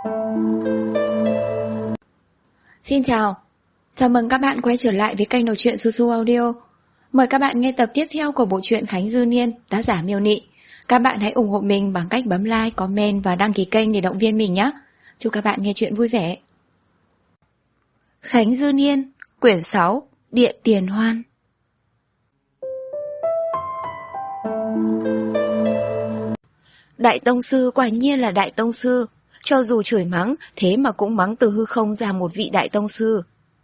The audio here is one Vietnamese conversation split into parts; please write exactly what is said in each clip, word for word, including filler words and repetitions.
Xin chào, chào mừng các bạn quay trở lại với kênh đọc truyện Su Su Audio. Mời các bạn nghe tập tiếp theo của bộ truyện Khánh Dư Niên, tác giả Miêu Nị. Các bạn hãy ủng hộ mình bằng cách bấm like, comment và đăng ký kênh để động viên mình nhé. Chúc các bạn nghe truyện vui vẻ. Khánh Dư Niên, quyển sáu, Điện Tiền Hoan. Đại tông sư quả nhiên là đại tông sư, cho dù chửi mắng, thế mà cũng mắng từ hư không ra một vị đại tông sư.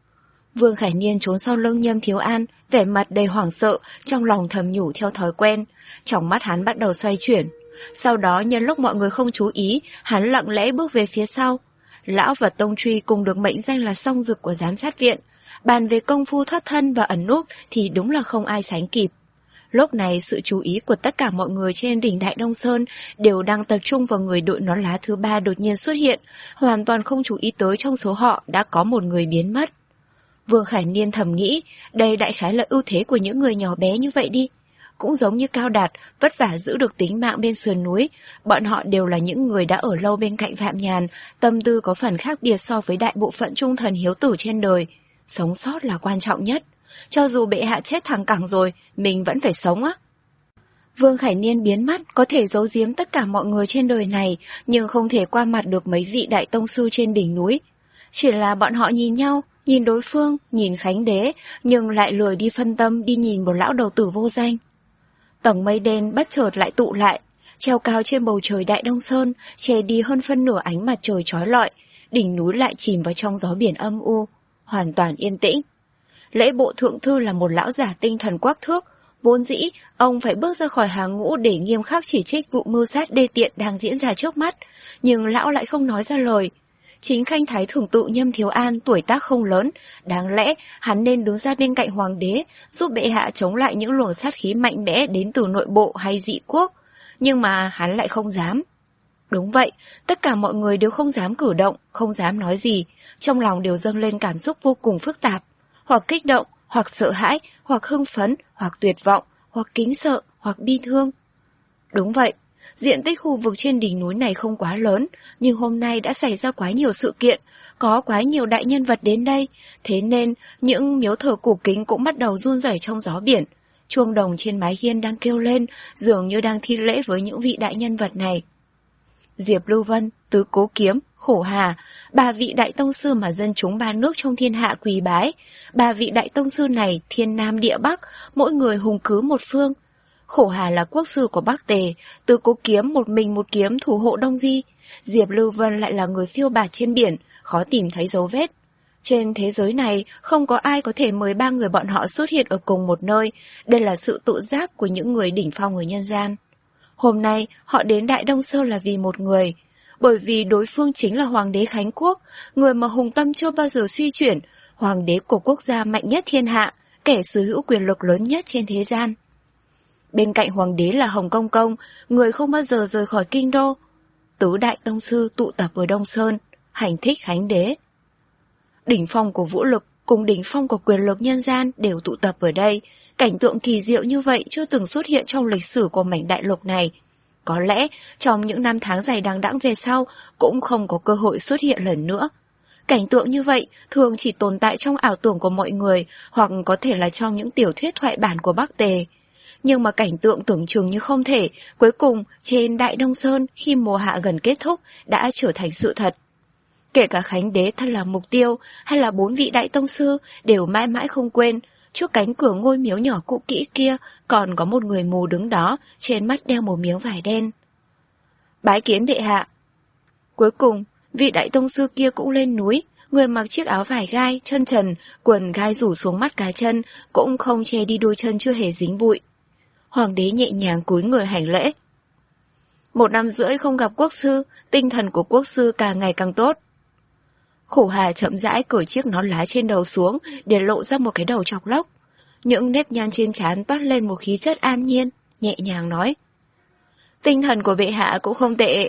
Vương Khải Niên trốn sau lưng Nhâm Thiếu An, vẻ mặt đầy hoảng sợ, trong lòng thầm nhủ theo thói quen. Trong mắt hắn bắt đầu xoay chuyển. Sau đó nhân lúc mọi người không chú ý, hắn lặng lẽ bước về phía sau. Lão và Tông Truy cùng được mệnh danh là song dực của giám sát viện. Bàn về công phu thoát thân và ẩn núp thì đúng là không ai sánh kịp. Lúc này sự chú ý của tất cả mọi người trên đỉnh Đại Đông Sơn đều đang tập trung vào người đội nón lá thứ ba đột nhiên xuất hiện, hoàn toàn không chú ý tới trong số họ đã có một người biến mất. Vương Khải Niên thầm nghĩ, đây đại khái là ưu thế của những người nhỏ bé như vậy đi. Cũng giống như Cao Đạt, vất vả giữ được tính mạng bên sườn núi, bọn họ đều là những người đã ở lâu bên cạnh Phạm Nhàn, tâm tư có phần khác biệt so với đại bộ phận trung thần hiếu tử trên đời. Sống sót là quan trọng nhất. Cho dù bệ hạ chết thẳng cẳng rồi, mình vẫn phải sống á. Vương Khải Niên biến mất có thể giấu giếm tất cả mọi người trên đời này, nhưng không thể qua mặt được mấy vị đại tông sư trên đỉnh núi. Chỉ là bọn họ nhìn nhau, nhìn đối phương, nhìn Khánh Đế, nhưng lại lười đi phân tâm đi nhìn một lão đầu tử vô danh. Tầng mây đen bất chợt lại tụ lại, treo cao trên bầu trời Đại Đông Sơn, che đi hơn phân nửa ánh mặt trời chói lọi, đỉnh núi lại chìm vào trong gió biển âm u, hoàn toàn yên tĩnh. Lễ bộ thượng thư là một lão giả tinh thần quắc thước, vốn dĩ ông phải bước ra khỏi hàng ngũ để nghiêm khắc chỉ trích vụ mưu sát đê tiện đang diễn ra trước mắt, nhưng lão lại không nói ra lời. Chính khanh thái thưởng tự Nhâm Thiếu An tuổi tác không lớn, đáng lẽ hắn nên đứng ra bên cạnh hoàng đế, giúp bệ hạ chống lại những luồng sát khí mạnh mẽ đến từ nội bộ hay dị quốc, nhưng mà hắn lại không dám. Đúng vậy, tất cả mọi người đều không dám cử động, không dám nói gì, trong lòng đều dâng lên cảm xúc vô cùng phức tạp, hoặc kích động, hoặc sợ hãi, hoặc hưng phấn, hoặc tuyệt vọng, hoặc kính sợ, hoặc bi thương. Đúng vậy, diện tích khu vực trên đỉnh núi này không quá lớn, nhưng hôm nay đã xảy ra quá nhiều sự kiện, có quá nhiều đại nhân vật đến đây, thế nên những miếu thờ cổ kính cũng bắt đầu run rẩy trong gió biển. Chuông đồng trên mái hiên đang kêu lên, dường như đang thi lễ với những vị đại nhân vật này. Diệp Lưu Vân, Tứ Cố Kiếm, Khổ Hà, ba vị đại tông sư mà dân chúng ba nước trong thiên hạ quỳ bái. Ba vị đại tông sư này thiên nam địa bắc, mỗi người hùng cứ một phương. Khổ Hà là quốc sư của Bắc Tề, Tứ Cố Kiếm một mình một kiếm thủ hộ Đông Di. Diệp Lưu Vân lại là người phiêu bạt trên biển, khó tìm thấy dấu vết. Trên thế giới này không có ai có thể mời ba người bọn họ xuất hiện ở cùng một nơi, đây là sự tự giác của những người đỉnh phong ở nhân gian. Hôm nay họ đến Đại Đông Sơn là vì một người, bởi vì đối phương chính là Hoàng đế Khánh Quốc, người mà hùng tâm chưa bao giờ suy chuyển, Hoàng đế của quốc gia mạnh nhất thiên hạ, kẻ sở hữu quyền lực lớn nhất trên thế gian. Bên cạnh Hoàng đế là Hồng Công Công, người không bao giờ rời khỏi kinh đô. Tứ đại tông sư tụ tập ở Đông Sơn, hành thích Khánh đế. Đỉnh phong của vũ lực cùng đỉnh phong của quyền lực nhân gian đều tụ tập ở đây. Cảnh tượng kỳ diệu như vậy chưa từng xuất hiện trong lịch sử của mảnh đại lục này. Có lẽ trong những năm tháng dài đằng đẵng về sau cũng không có cơ hội xuất hiện lần nữa. Cảnh tượng như vậy thường chỉ tồn tại trong ảo tưởng của mọi người, hoặc có thể là trong những tiểu thuyết thoại bản của Bắc Tề. Nhưng mà cảnh tượng tưởng chừng như không thể, cuối cùng trên Đại Đông Sơn khi mùa hạ gần kết thúc đã trở thành sự thật. Kể cả Khánh đế thân là mục tiêu, hay là bốn vị đại tông sư đều mãi mãi không quên, trước cánh cửa ngôi miếu nhỏ cũ kỹ kia còn có một người mù đứng đó, trên mắt đeo một miếng vải đen. Bái kiến bệ hạ. Cuối cùng, vị đại tông sư kia cũng lên núi, người mặc chiếc áo vải gai, chân trần, quần gai rủ xuống mắt cá chân, cũng không che đi đôi chân chưa hề dính bụi. Hoàng đế nhẹ nhàng cúi người hành lễ. Một năm rưỡi không gặp quốc sư, tinh thần của quốc sư càng ngày càng tốt. Khổ Hà chậm rãi cởi chiếc nón lá trên đầu xuống để lộ ra một cái đầu chọc lóc. Những nếp nhăn trên trán toát lên một khí chất an nhiên, nhẹ nhàng nói. Tinh thần của bệ hạ cũng không tệ.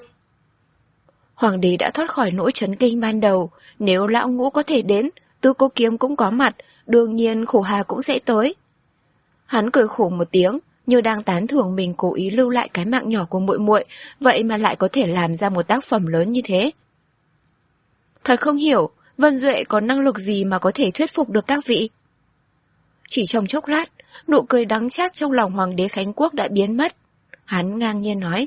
Hoàng đế đã thoát khỏi nỗi chấn kinh ban đầu, nếu lão ngũ có thể đến, Tứ Cố Kiếm cũng có mặt, đương nhiên Khổ Hà cũng sẽ tới. Hắn cười khổ một tiếng, như đang tán thưởng mình cố ý lưu lại cái mạng nhỏ của muội muội, vậy mà lại có thể làm ra một tác phẩm lớn như thế. Thật không hiểu, Vân Duệ có năng lực gì mà có thể thuyết phục được các vị? Chỉ trong chốc lát, nụ cười đắng chát trong lòng Hoàng đế Khánh Quốc đã biến mất. Hắn ngang nhiên nói.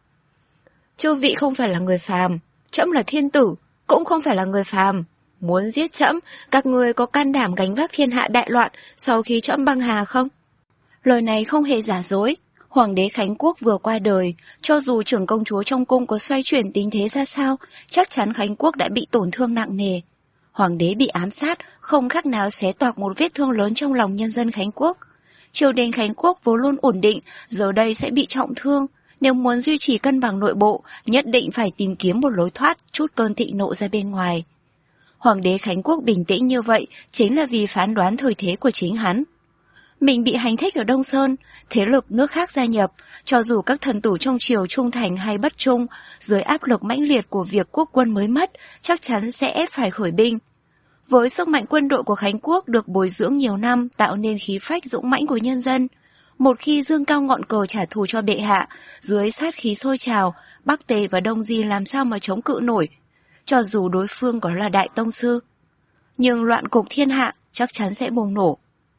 Chư vị không phải là người phàm, trẫm là thiên tử, cũng không phải là người phàm. Muốn giết trẫm, các ngươi có can đảm gánh vác thiên hạ đại loạn sau khi trẫm băng hà không? Lời này không hề giả dối. Hoàng đế Khánh Quốc vừa qua đời, cho dù trưởng công chúa trong cung có xoay chuyển tình thế ra sao, chắc chắn Khánh Quốc đã bị tổn thương nặng nề. Hoàng đế bị ám sát, không khác nào xé toạc một vết thương lớn trong lòng nhân dân Khánh Quốc. Triều đình Khánh Quốc vốn luôn ổn định, giờ đây sẽ bị trọng thương. Nếu muốn duy trì cân bằng nội bộ, nhất định phải tìm kiếm một lối thoát, trút cơn thịnh nộ ra bên ngoài. Hoàng đế Khánh Quốc bình tĩnh như vậy chính là vì phán đoán thời thế của chính hắn. Mình bị hành thích ở Đông Sơn, thế lực nước khác gia nhập, cho dù các thần tử trong triều trung thành hay bất trung, dưới áp lực mãnh liệt của việc quốc quân mới mất, chắc chắn sẽ ép phải khởi binh. Với sức mạnh quân đội của Khánh Quốc được bồi dưỡng nhiều năm tạo nên khí phách dũng mãnh của nhân dân, một khi dương cao ngọn cờ trả thù cho bệ hạ, dưới sát khí sôi trào, Bắc Tề và Đông Di làm sao mà chống cự nổi, cho dù đối phương có là đại tông sư. Nhưng loạn cục thiên hạ chắc chắn sẽ bùng nổ.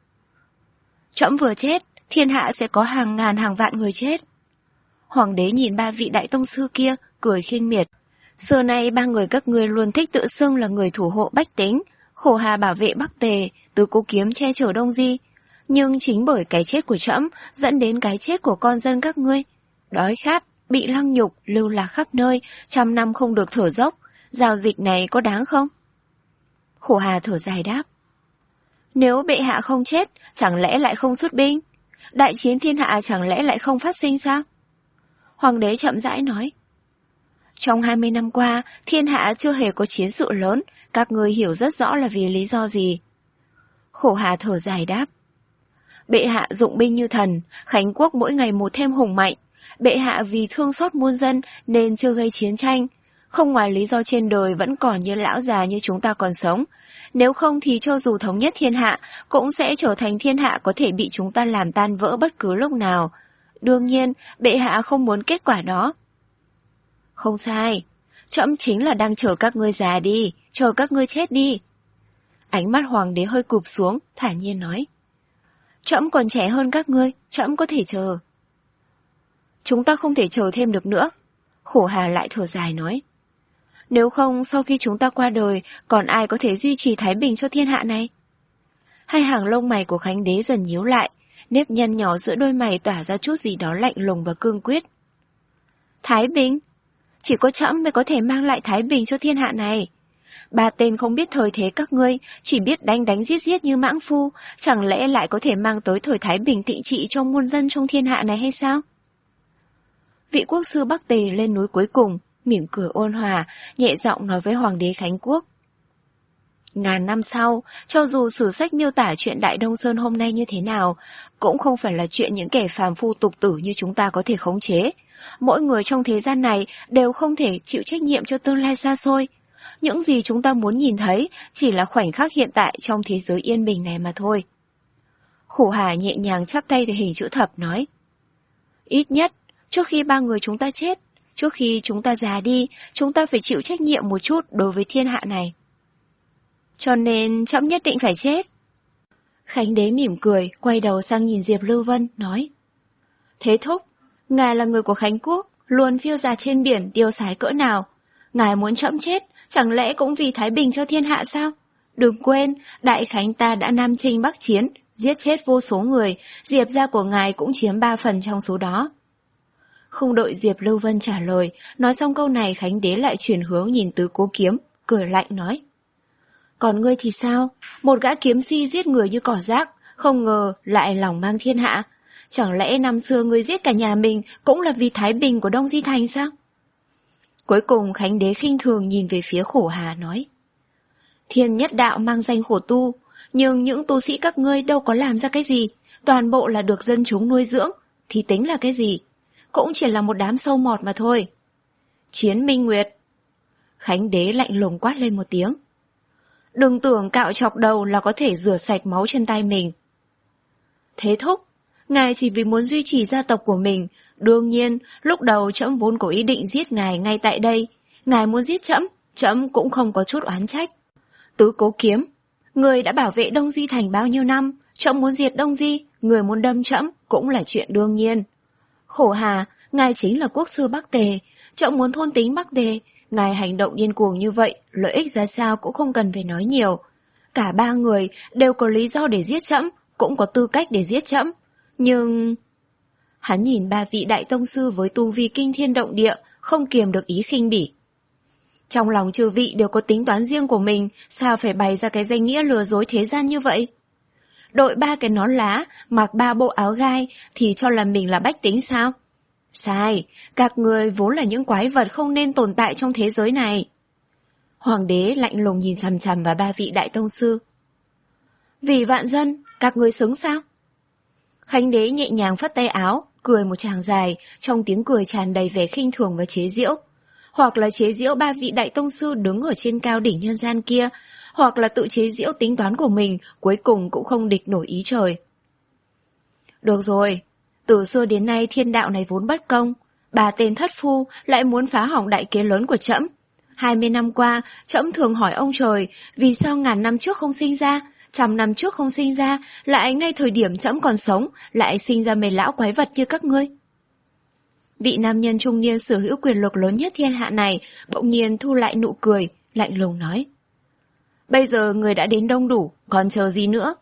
Trẫm vừa chết, thiên hạ sẽ có hàng ngàn hàng vạn người chết. Hoàng đế nhìn ba vị đại tông sư kia, cười khinh miệt. Xưa nay ba người các ngươi luôn thích tự xưng là người thủ hộ bách tính, khổ hà bảo vệ Bắc Tề, Tứ Cố Kiếm che chở Đông Di. Nhưng chính bởi cái chết của trẫm dẫn đến cái chết của con dân các ngươi. Đói khát, bị lăng nhục, lưu lạc khắp nơi, trăm năm không được thở dốc. Giao dịch này có đáng không? Khổ hà thở dài đáp. Nếu bệ hạ không chết, chẳng lẽ lại không xuất binh? Đại chiến thiên hạ chẳng lẽ lại không phát sinh sao? Hoàng đế chậm rãi nói. Trong hai mươi năm qua, thiên hạ chưa hề có chiến sự lớn, các ngươi hiểu rất rõ là vì lý do gì. Khổ hà thở dài đáp. Bệ hạ dụng binh như thần, Khánh Quốc mỗi ngày một thêm hùng mạnh. Bệ hạ vì thương xót muôn dân nên chưa gây chiến tranh. Không ngoài lý do trên đời vẫn còn những lão già như chúng ta còn sống. Nếu không thì cho dù thống nhất thiên hạ, cũng sẽ trở thành thiên hạ có thể bị chúng ta làm tan vỡ bất cứ lúc nào. Đương nhiên, bệ hạ không muốn kết quả đó. Không sai, trẫm chính là đang chờ các ngươi già đi, chờ các ngươi chết đi. Ánh mắt hoàng đế hơi cụp xuống, thản nhiên nói. Trẫm còn trẻ hơn các ngươi, trẫm có thể chờ. Chúng ta không thể chờ thêm được nữa. Khổ hà lại thở dài nói. Nếu không, sau khi chúng ta qua đời, còn ai có thể duy trì thái bình cho thiên hạ này? Hai hàng lông mày của Khánh đế dần nhíu lại, nếp nhăn nhỏ giữa đôi mày tỏa ra chút gì đó lạnh lùng và cương quyết. Thái bình? Chỉ có trẫm mới có thể mang lại thái bình cho thiên hạ này. Ba tên không biết thời thế các ngươi, chỉ biết đánh đánh giết giết như mãng phu, chẳng lẽ lại có thể mang tới thời thái bình thịnh trị cho muôn dân trong thiên hạ này hay sao? Vị quốc sư Bắc Tề lên núi cuối cùng, mỉm cười ôn hòa, nhẹ giọng nói với Hoàng đế Khánh Quốc. Ngàn năm sau, cho dù sử sách miêu tả chuyện Đại Đông Sơn hôm nay như thế nào, cũng không phải là chuyện những kẻ phàm phu tục tử như chúng ta có thể khống chế. Mỗi người trong thế gian này đều không thể chịu trách nhiệm cho tương lai xa xôi. Những gì chúng ta muốn nhìn thấy chỉ là khoảnh khắc hiện tại trong thế giới yên bình này mà thôi. Khổ hà nhẹ nhàng chắp tay để hình chữ thập nói. Ít nhất, trước khi ba người chúng ta chết, trước khi chúng ta già đi, chúng ta phải chịu trách nhiệm một chút đối với thiên hạ này. Cho nên trẫm nhất định phải chết. Khánh đế mỉm cười, quay đầu sang nhìn Diệp Lưu Vân, nói. Thế thúc, ngài là người của Khánh Quốc, luôn phiêu dạt trên biển tiêu sái cỡ nào. Ngài muốn trẫm chết, chẳng lẽ cũng vì thái bình cho thiên hạ sao? Đừng quên, Đại Khánh ta đã nam chinh bắc chiến, giết chết vô số người, Diệp gia của ngài cũng chiếm ba phần trong số đó. Không đợi Diệp Lưu Vân trả lời, nói xong câu này Khánh đế lại chuyển hướng nhìn Tứ Cố Kiếm, cười lạnh nói. Còn ngươi thì sao? Một gã kiếm si giết người như cỏ rác, không ngờ lại lòng mang thiên hạ. Chẳng lẽ năm xưa ngươi giết cả nhà mình cũng là vì thái bình của Đông Di Thành sao? Cuối cùng Khánh đế khinh thường nhìn về phía Khổ hà nói. Thiên nhất đạo mang danh khổ tu, nhưng những tu sĩ các ngươi đâu có làm ra cái gì, toàn bộ là được dân chúng nuôi dưỡng, thì tính là cái gì? Cũng chỉ là một đám sâu mọt mà thôi. Chiến Minh Nguyệt. Khánh đế lạnh lùng quát lên một tiếng. Đừng tưởng cạo chọc đầu là có thể rửa sạch máu trên tay mình. Thế thúc, ngài chỉ vì muốn duy trì gia tộc của mình, đương nhiên lúc đầu trẫm vốn có ý định giết ngài ngay tại đây. Ngài muốn giết trẫm, trẫm cũng không có chút oán trách. Tứ Cố Kiếm, người đã bảo vệ Đông Di Thành bao nhiêu năm, trẫm muốn diệt Đông Di, người muốn đâm trẫm cũng là chuyện đương nhiên. Khổ Hà, ngài chính là quốc sư Bắc Tề, trẫm muốn thôn tính Bắc Tề, ngài hành động điên cuồng như vậy, lợi ích ra sao cũng không cần phải nói nhiều. Cả ba người đều có lý do để giết trẫm, cũng có tư cách để giết trẫm, nhưng... Hắn nhìn ba vị đại tông sư với tu vi kinh thiên động địa, không kiềm được ý khinh bỉ. Trong lòng chư vị đều có tính toán riêng của mình, sao phải bày ra cái danh nghĩa lừa dối thế gian như vậy? Đội ba cái nón lá, mặc ba bộ áo gai thì cho là mình là bách tính sao? Sai, các người vốn là những quái vật không nên tồn tại trong thế giới này. Hoàng đế lạnh lùng nhìn chằm chằm vào ba vị đại tông sư. Vì vạn dân, các người xứng sao? Khánh đế nhẹ nhàng phất tay áo, cười một tràng dài, trong tiếng cười tràn đầy vẻ khinh thường và chế giễu. Hoặc là chế giễu ba vị đại tông sư đứng ở trên cao đỉnh nhân gian kia, hoặc là tự chế giễu tính toán của mình, cuối cùng cũng không địch nổi ý trời. Được rồi, từ xưa đến nay thiên đạo này vốn bất công, bà tên thất phu lại muốn phá hỏng đại kế lớn của trẫm. Hai mươi năm qua, trẫm thường hỏi ông trời, vì sao ngàn năm trước không sinh ra, trăm năm trước không sinh ra, lại ngay thời điểm trẫm còn sống, lại sinh ra mấy lão quái vật như các ngươi. Vị nam nhân trung niên sở hữu quyền lực lớn nhất thiên hạ này bỗng nhiên thu lại nụ cười, lạnh lùng nói. Bây giờ người đã đến đông đủ, còn chờ gì nữa?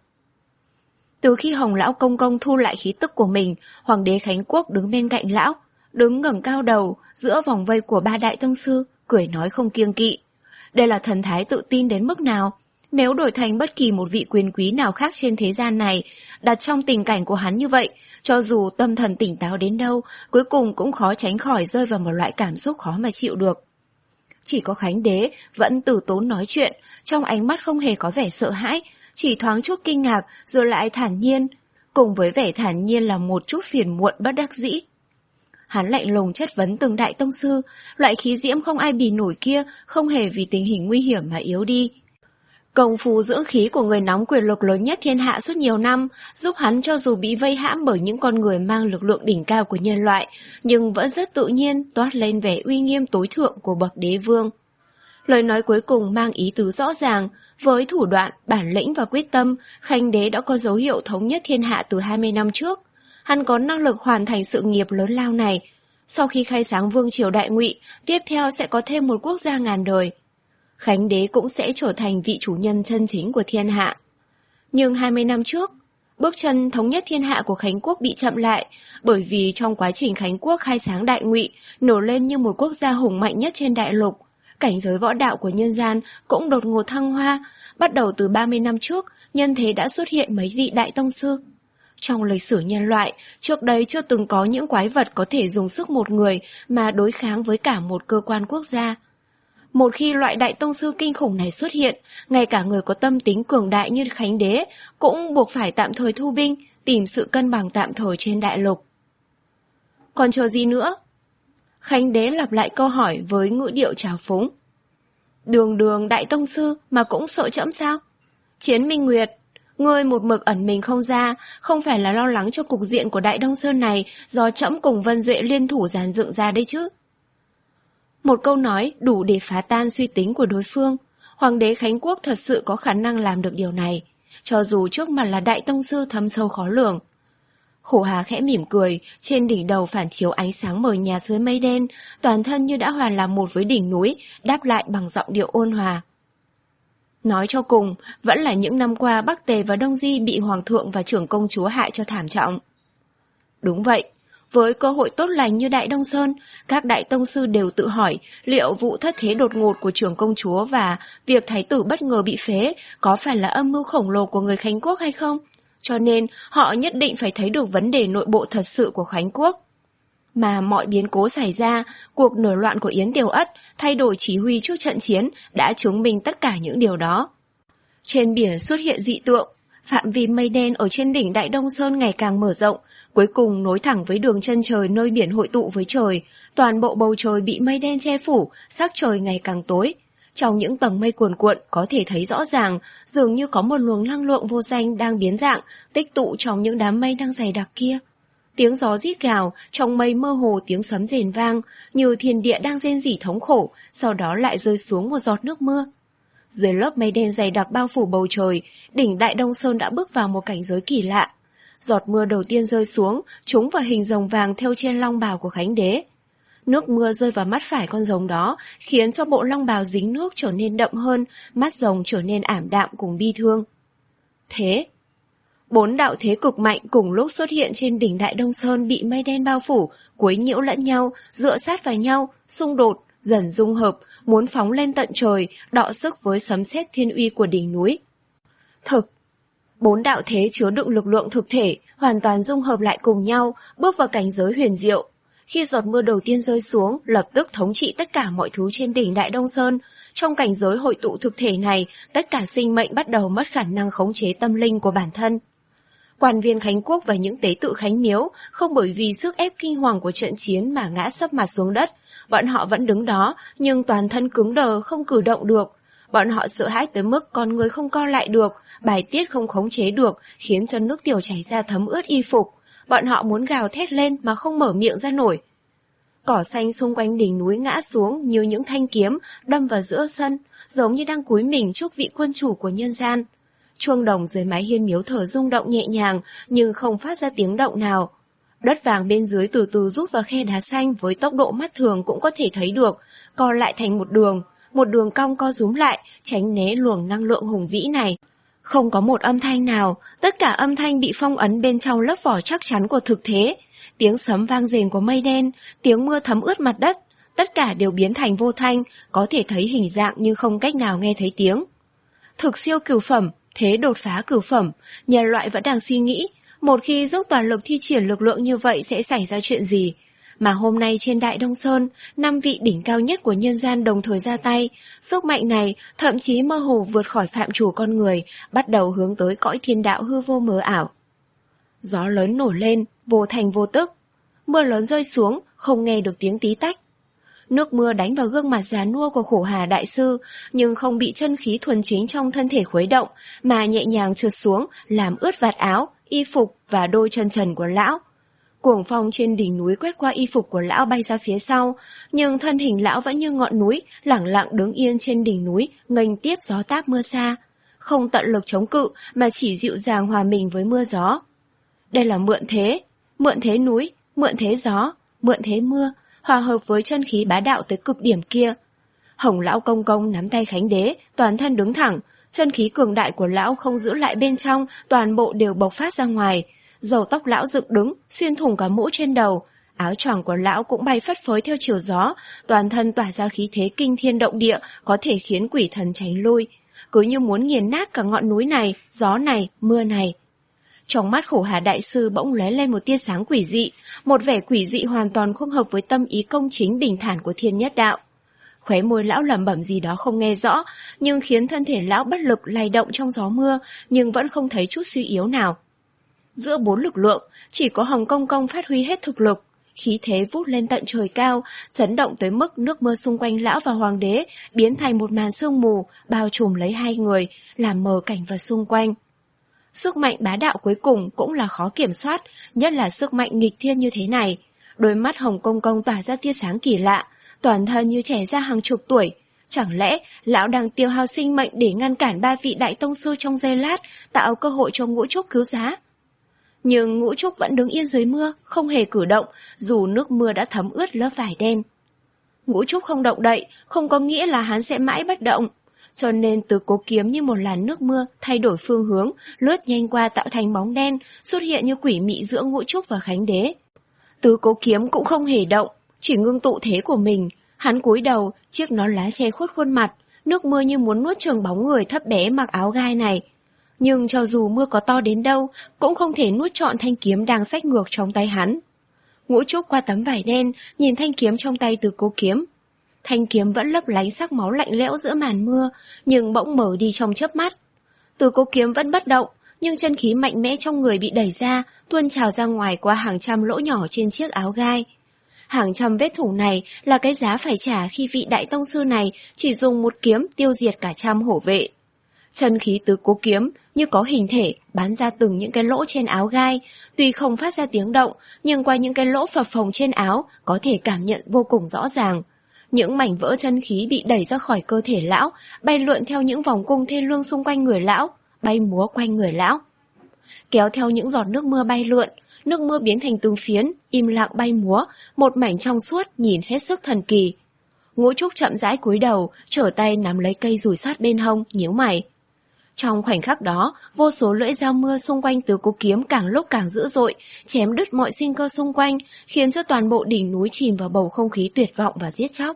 Từ khi Hồng lão công công thu lại khí tức của mình, Hoàng đế Khánh Quốc đứng bên cạnh lão, đứng ngẩng cao đầu giữa vòng vây của ba đại tông sư, cười nói không kiêng kỵ. Đây là thần thái tự tin đến mức nào? Nếu đổi thành bất kỳ một vị quyền quý nào khác trên thế gian này, đặt trong tình cảnh của hắn như vậy, cho dù tâm thần tỉnh táo đến đâu, cuối cùng cũng khó tránh khỏi rơi vào một loại cảm xúc khó mà chịu được. Chỉ có Khánh đế vẫn từ tốn nói chuyện, trong ánh mắt không hề có vẻ sợ hãi, chỉ thoáng chút kinh ngạc rồi lại thản nhiên, cùng với vẻ thản nhiên là một chút phiền muộn bất đắc dĩ. Hắn lạnh lùng chất vấn từng đại tông sư, loại khí diễm không ai bì nổi kia không hề vì tình hình nguy hiểm mà yếu đi. Công phu dưỡng khí của người nắm quyền lực lớn nhất thiên hạ suốt nhiều năm, giúp hắn cho dù bị vây hãm bởi những con người mang lực lượng đỉnh cao của nhân loại, nhưng vẫn rất tự nhiên toát lên vẻ uy nghiêm tối thượng của bậc đế vương. Lời nói cuối cùng mang ý tứ rõ ràng, với thủ đoạn, bản lĩnh và quyết tâm, Khánh đế đã có dấu hiệu thống nhất thiên hạ từ hai mươi năm trước. Hắn có năng lực hoàn thành sự nghiệp lớn lao này. Sau khi khai sáng vương triều Đại Ngụy, tiếp theo sẽ có thêm một quốc gia ngàn đời. Khánh đế cũng sẽ trở thành vị chủ nhân chân chính của thiên hạ. Nhưng hai mươi năm trước, bước chân thống nhất thiên hạ của Khánh Quốc bị chậm lại, bởi vì trong quá trình Khánh Quốc khai sáng Đại Ngụy nổi lên như một quốc gia hùng mạnh nhất trên đại lục, cảnh giới võ đạo của nhân gian cũng đột ngột thăng hoa. Bắt đầu từ ba mươi năm trước, nhân thế đã xuất hiện mấy vị đại tông sư. Trong lịch sử nhân loại, trước đây chưa từng có những quái vật có thể dùng sức một người mà đối kháng với cả một cơ quan quốc gia. Một khi loại đại tông sư kinh khủng này xuất hiện, ngay cả người có tâm tính cường đại như Khánh đế cũng buộc phải tạm thời thu binh, tìm sự cân bằng tạm thời trên đại lục. Còn chờ gì nữa? Khánh đế lặp lại câu hỏi với ngữ điệu trào phúng. Đường đường đại tông sư mà cũng sợ trẫm sao? Chiến Minh Nguyệt, ngươi một mực ẩn mình không ra, không phải là lo lắng cho cục diện của Đại Đông Sơn này do trẫm cùng Vân Duệ liên thủ dàn dựng ra đấy chứ? Một câu nói đủ để phá tan suy tính của đối phương. Hoàng đế Khánh Quốc thật sự có khả năng làm được điều này, cho dù trước mặt là đại tông sư thâm sâu khó lường. Khổ Hà khẽ mỉm cười, trên đỉnh đầu phản chiếu ánh sáng mờ nhạt dưới mây đen, toàn thân như đã hòa làm một với đỉnh núi, đáp lại bằng giọng điệu ôn hòa. Nói cho cùng, vẫn là những năm qua Bắc Tề và Đông Di bị Hoàng thượng và trưởng công chúa hại cho thảm trọng. Đúng vậy, với cơ hội tốt lành như Đại Đông Sơn, các đại tông sư đều tự hỏi liệu vụ thất thế đột ngột của trưởng công chúa và việc thái tử bất ngờ bị phế có phải là âm mưu khổng lồ của người Khánh Quốc hay không? Cho nên họ nhất định phải thấy được vấn đề nội bộ thật sự của Khánh Quốc. Mà mọi biến cố xảy ra, cuộc nổi loạn của Yến Tiểu Ất, thay đổi chỉ huy trước trận chiến đã chứng minh tất cả những điều đó. Trên biển xuất hiện dị tượng, phạm vi mây đen ở trên đỉnh Đại Đông Sơn ngày càng mở rộng, cuối cùng nối thẳng với đường chân trời nơi biển hội tụ với trời. Toàn bộ bầu trời bị mây đen che phủ, sắc trời ngày càng tối. Trong những tầng mây cuồn cuộn có thể thấy rõ ràng, dường như có một luồng năng lượng vô danh đang biến dạng, tích tụ trong những đám mây đang dày đặc kia. Tiếng gió rít gào, trong mây mơ hồ tiếng sấm rền vang, như thiên địa đang rên rỉ thống khổ, sau đó lại rơi xuống một giọt nước mưa. Dưới lớp mây đen dày đặc bao phủ bầu trời, đỉnh Đại Đông Sơn đã bước vào một cảnh giới kỳ lạ. Giọt mưa đầu tiên rơi xuống, trúng vào hình rồng vàng thêu trên long bào của Khánh Đế. Nước mưa rơi vào mắt phải con rồng đó, khiến cho bộ long bào dính nước trở nên đậm hơn, mắt rồng trở nên ảm đạm cùng bi thương. Thế, bốn đạo thế cực mạnh cùng lúc xuất hiện trên đỉnh Đại Đông Sơn bị mây đen bao phủ, quấy nhiễu lẫn nhau, dựa sát vào nhau, xung đột, dần dung hợp, muốn phóng lên tận trời, đọ sức với sấm sét thiên uy của đỉnh núi. Thực, bốn đạo thế chứa đựng lực lượng thực thể, hoàn toàn dung hợp lại cùng nhau, bước vào cảnh giới huyền diệu. Khi giọt mưa đầu tiên rơi xuống, lập tức thống trị tất cả mọi thứ trên đỉnh Đại Đông Sơn. Trong cảnh giới hội tụ thực thể này, tất cả sinh mệnh bắt đầu mất khả năng khống chế tâm linh của bản thân. Quan viên Khánh Quốc và những tế tự Khánh Miếu không bởi vì sức ép kinh hoàng của trận chiến mà ngã sấp mặt xuống đất. Bọn họ vẫn đứng đó, nhưng toàn thân cứng đờ không cử động được. Bọn họ sợ hãi tới mức con người không co lại được, bài tiết không khống chế được, khiến cho nước tiểu chảy ra thấm ướt y phục. Bọn họ muốn gào thét lên mà không mở miệng ra nổi. Cỏ xanh xung quanh đỉnh núi ngã xuống như những thanh kiếm đâm vào giữa sân, giống như đang cúi mình trước vị quân chủ của nhân gian. Chuông đồng dưới mái hiên miếu thờ rung động nhẹ nhàng nhưng không phát ra tiếng động nào. Đất vàng bên dưới từ từ rút vào khe đá xanh với tốc độ mắt thường cũng có thể thấy được, co lại thành một đường, một đường cong co rúm lại, tránh né luồng năng lượng hùng vĩ này. Không có một âm thanh nào, tất cả âm thanh bị phong ấn bên trong lớp vỏ chắc chắn của thực thế. Tiếng sấm vang rền của mây đen, tiếng mưa thấm ướt mặt đất, tất cả đều biến thành vô thanh, có thể thấy hình dạng nhưng không cách nào nghe thấy tiếng. Thực siêu cửu phẩm, thế đột phá cửu phẩm, nhân loại vẫn đang suy nghĩ, một khi dốc toàn lực thi triển lực lượng như vậy sẽ xảy ra chuyện gì. Mà hôm nay trên Đại Đông Sơn, năm vị đỉnh cao nhất của nhân gian đồng thời ra tay, sức mạnh này thậm chí mơ hồ vượt khỏi phạm chủ con người, bắt đầu hướng tới cõi thiên đạo hư vô mờ ảo. Gió lớn nổi lên, vô thành vô tức. Mưa lớn rơi xuống, không nghe được tiếng tí tách. Nước mưa đánh vào gương mặt già nua của Khổ Hà đại sư, nhưng không bị chân khí thuần chính trong thân thể khuấy động, mà nhẹ nhàng trượt xuống, làm ướt vạt áo, y phục và đôi chân trần của lão. Cuồng phong trên đỉnh núi quét qua y phục của lão bay ra phía sau, nhưng thân hình lão vẫn như ngọn núi, lẳng lặng đứng yên trên đỉnh núi, nghênh tiếp gió táp mưa xa. Không tận lực chống cự, mà chỉ dịu dàng hòa mình với mưa gió. Đây là mượn thế, mượn thế núi, mượn thế gió, mượn thế mưa, hòa hợp với chân khí bá đạo tới cực điểm kia. Hồng lão công công nắm tay Khánh Đế, toàn thân đứng thẳng, chân khí cường đại của lão không giữ lại bên trong, toàn bộ đều bộc phát ra ngoài. Râu tóc lão dựng đứng, xuyên thủng cả mũ trên đầu, áo choàng của lão cũng bay phất phới theo chiều gió, toàn thân tỏa ra khí thế kinh thiên động địa, có thể khiến quỷ thần tránh lui, cứ như muốn nghiền nát cả ngọn núi này, gió này, mưa này. Trong mắt Khổ Hà đại sư bỗng lóe lên một tia sáng quỷ dị, một vẻ quỷ dị hoàn toàn không hợp với tâm ý công chính bình thản của Thiên Nhất Đạo. Khóe môi lão lẩm bẩm gì đó không nghe rõ, nhưng khiến thân thể lão bất lực lay động trong gió mưa, nhưng vẫn không thấy chút suy yếu nào. Giữa bốn lực lượng, chỉ có Hồng Công Công phát huy hết thực lực, khí thế vút lên tận trời cao, chấn động tới mức nước mưa xung quanh lão và hoàng đế biến thành một màn sương mù, bao trùm lấy hai người, làm mờ cảnh vật xung quanh. Sức mạnh bá đạo cuối cùng cũng là khó kiểm soát, nhất là sức mạnh nghịch thiên như thế này. Đôi mắt Hồng Công Công tỏa ra tia sáng kỳ lạ, toàn thân như trẻ ra hàng chục tuổi. Chẳng lẽ lão đang tiêu hao sinh mệnh để ngăn cản ba vị đại tông sư trong giây lát, tạo cơ hội cho Ngũ Trúc cứu giá? Nhưng Ngũ Trúc vẫn đứng yên dưới mưa, không hề cử động, dù nước mưa đã thấm ướt lớp vải đen. Ngũ Trúc không động đậy, không có nghĩa là hắn sẽ mãi bất động. Cho nên Tứ Cố Kiếm như một làn nước mưa thay đổi phương hướng, lướt nhanh qua tạo thành bóng đen, xuất hiện như quỷ mị giữa Ngũ Trúc và Khánh Đế. Tứ Cố Kiếm cũng không hề động, chỉ ngưng tụ thế của mình. Hắn cúi đầu, chiếc nón lá che khuất khuôn mặt, nước mưa như muốn nuốt chửng bóng người thấp bé mặc áo gai này. Nhưng cho dù mưa có to đến đâu, cũng không thể nuốt trọn thanh kiếm đang xách ngược trong tay hắn. Ngũ Trúc qua tấm vải đen, nhìn thanh kiếm trong tay Tứ Cố Kiếm. Thanh kiếm vẫn lấp lánh sắc máu lạnh lẽo giữa màn mưa, nhưng bỗng mở đi trong chớp mắt. Tứ Cố Kiếm vẫn bất động, nhưng chân khí mạnh mẽ trong người bị đẩy ra, tuôn trào ra ngoài qua hàng trăm lỗ nhỏ trên chiếc áo gai. Hàng trăm vết thủng này là cái giá phải trả khi vị đại tông sư này chỉ dùng một kiếm tiêu diệt cả trăm hổ vệ. Chân khí tứ cố kiếm như có hình thể bắn ra từng những cái lỗ trên áo gai, tuy không phát ra tiếng động, nhưng qua những cái lỗ phập phồng trên áo có thể cảm nhận vô cùng rõ ràng. Những mảnh vỡ chân khí bị đẩy ra khỏi cơ thể lão, bay lượn theo những vòng cung thê lương xung quanh người lão, bay múa quanh người lão. Kéo theo những giọt nước mưa bay lượn, nước mưa biến thành từng phiến, im lặng bay múa, một mảnh trong suốt nhìn hết sức thần kỳ. Ngũ Trúc chậm rãi cúi đầu, trở tay nắm lấy cây dùi sắt bên hông, nhíu mày. Trong khoảnh khắc đó, vô số lưỡi dao mưa xung quanh tứ cố kiếm càng lúc càng dữ dội, chém đứt mọi sinh cơ xung quanh, khiến cho toàn bộ đỉnh núi chìm vào bầu không khí tuyệt vọng và giết chóc.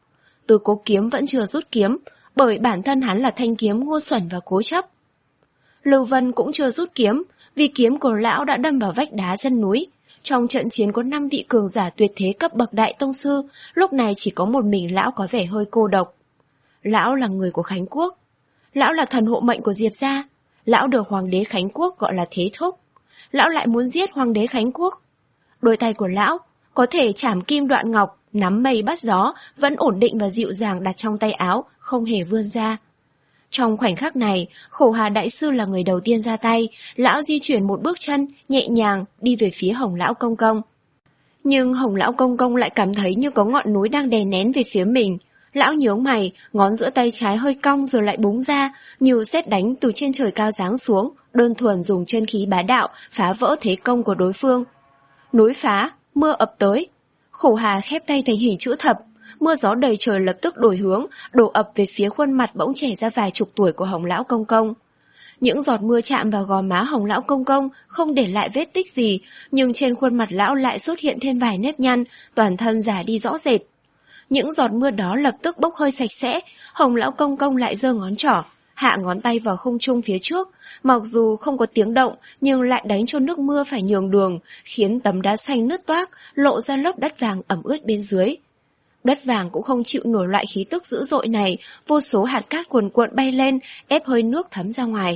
Tứ cố kiếm vẫn chưa rút kiếm, bởi bản thân hắn là thanh kiếm ngu xuẩn và cố chấp. Lưu Vân cũng chưa rút kiếm, vì kiếm của lão đã đâm vào vách đá chân núi. Trong trận chiến có năm vị cường giả tuyệt thế cấp bậc đại tông sư, lúc này chỉ có một mình lão có vẻ hơi cô độc. Lão là người của Khánh Quốc. Lão là thần hộ mệnh của Diệp gia. Lão được Hoàng đế Khánh Quốc gọi là Thế Thúc. Lão lại muốn giết Hoàng đế Khánh Quốc. Đôi tay của lão có thể chảm kim đoạn ngọc, nắm mây bắt gió, vẫn ổn định và dịu dàng đặt trong tay áo, không hề vươn ra. Trong khoảnh khắc này, Khổ Hà Đại Sư là người đầu tiên ra tay, lão di chuyển một bước chân, nhẹ nhàng, đi về phía Hồng Lão Công Công. Nhưng Hồng Lão Công Công lại cảm thấy như có ngọn núi đang đè nén về phía mình. Lão nhướng mày, ngón giữa tay trái hơi cong rồi lại búng ra, như sét đánh từ trên trời cao giáng xuống, đơn thuần dùng chân khí bá đạo, phá vỡ thế công của đối phương. Núi phá, mưa ập tới. Khổ Hà khép tay thành hình chữ thập, mưa gió đầy trời lập tức đổi hướng, đổ ập về phía khuôn mặt bỗng trẻ ra vài chục tuổi của Hồng Lão Công Công. Những giọt mưa chạm vào gò má Hồng Lão Công Công, không để lại vết tích gì, nhưng trên khuôn mặt lão lại xuất hiện thêm vài nếp nhăn, toàn thân già đi rõ rệt. Những giọt mưa đó lập tức bốc hơi sạch sẽ, Hồng Lão Công Công lại giơ ngón trỏ, hạ ngón tay vào không trung phía trước, mặc dù không có tiếng động nhưng lại đánh cho nước mưa phải nhường đường, khiến tấm đá xanh nứt toác, lộ ra lớp đất vàng ẩm ướt bên dưới. Đất vàng cũng không chịu nổi loại khí tức dữ dội này, vô số hạt cát cuồn cuộn bay lên, ép hơi nước thấm ra ngoài.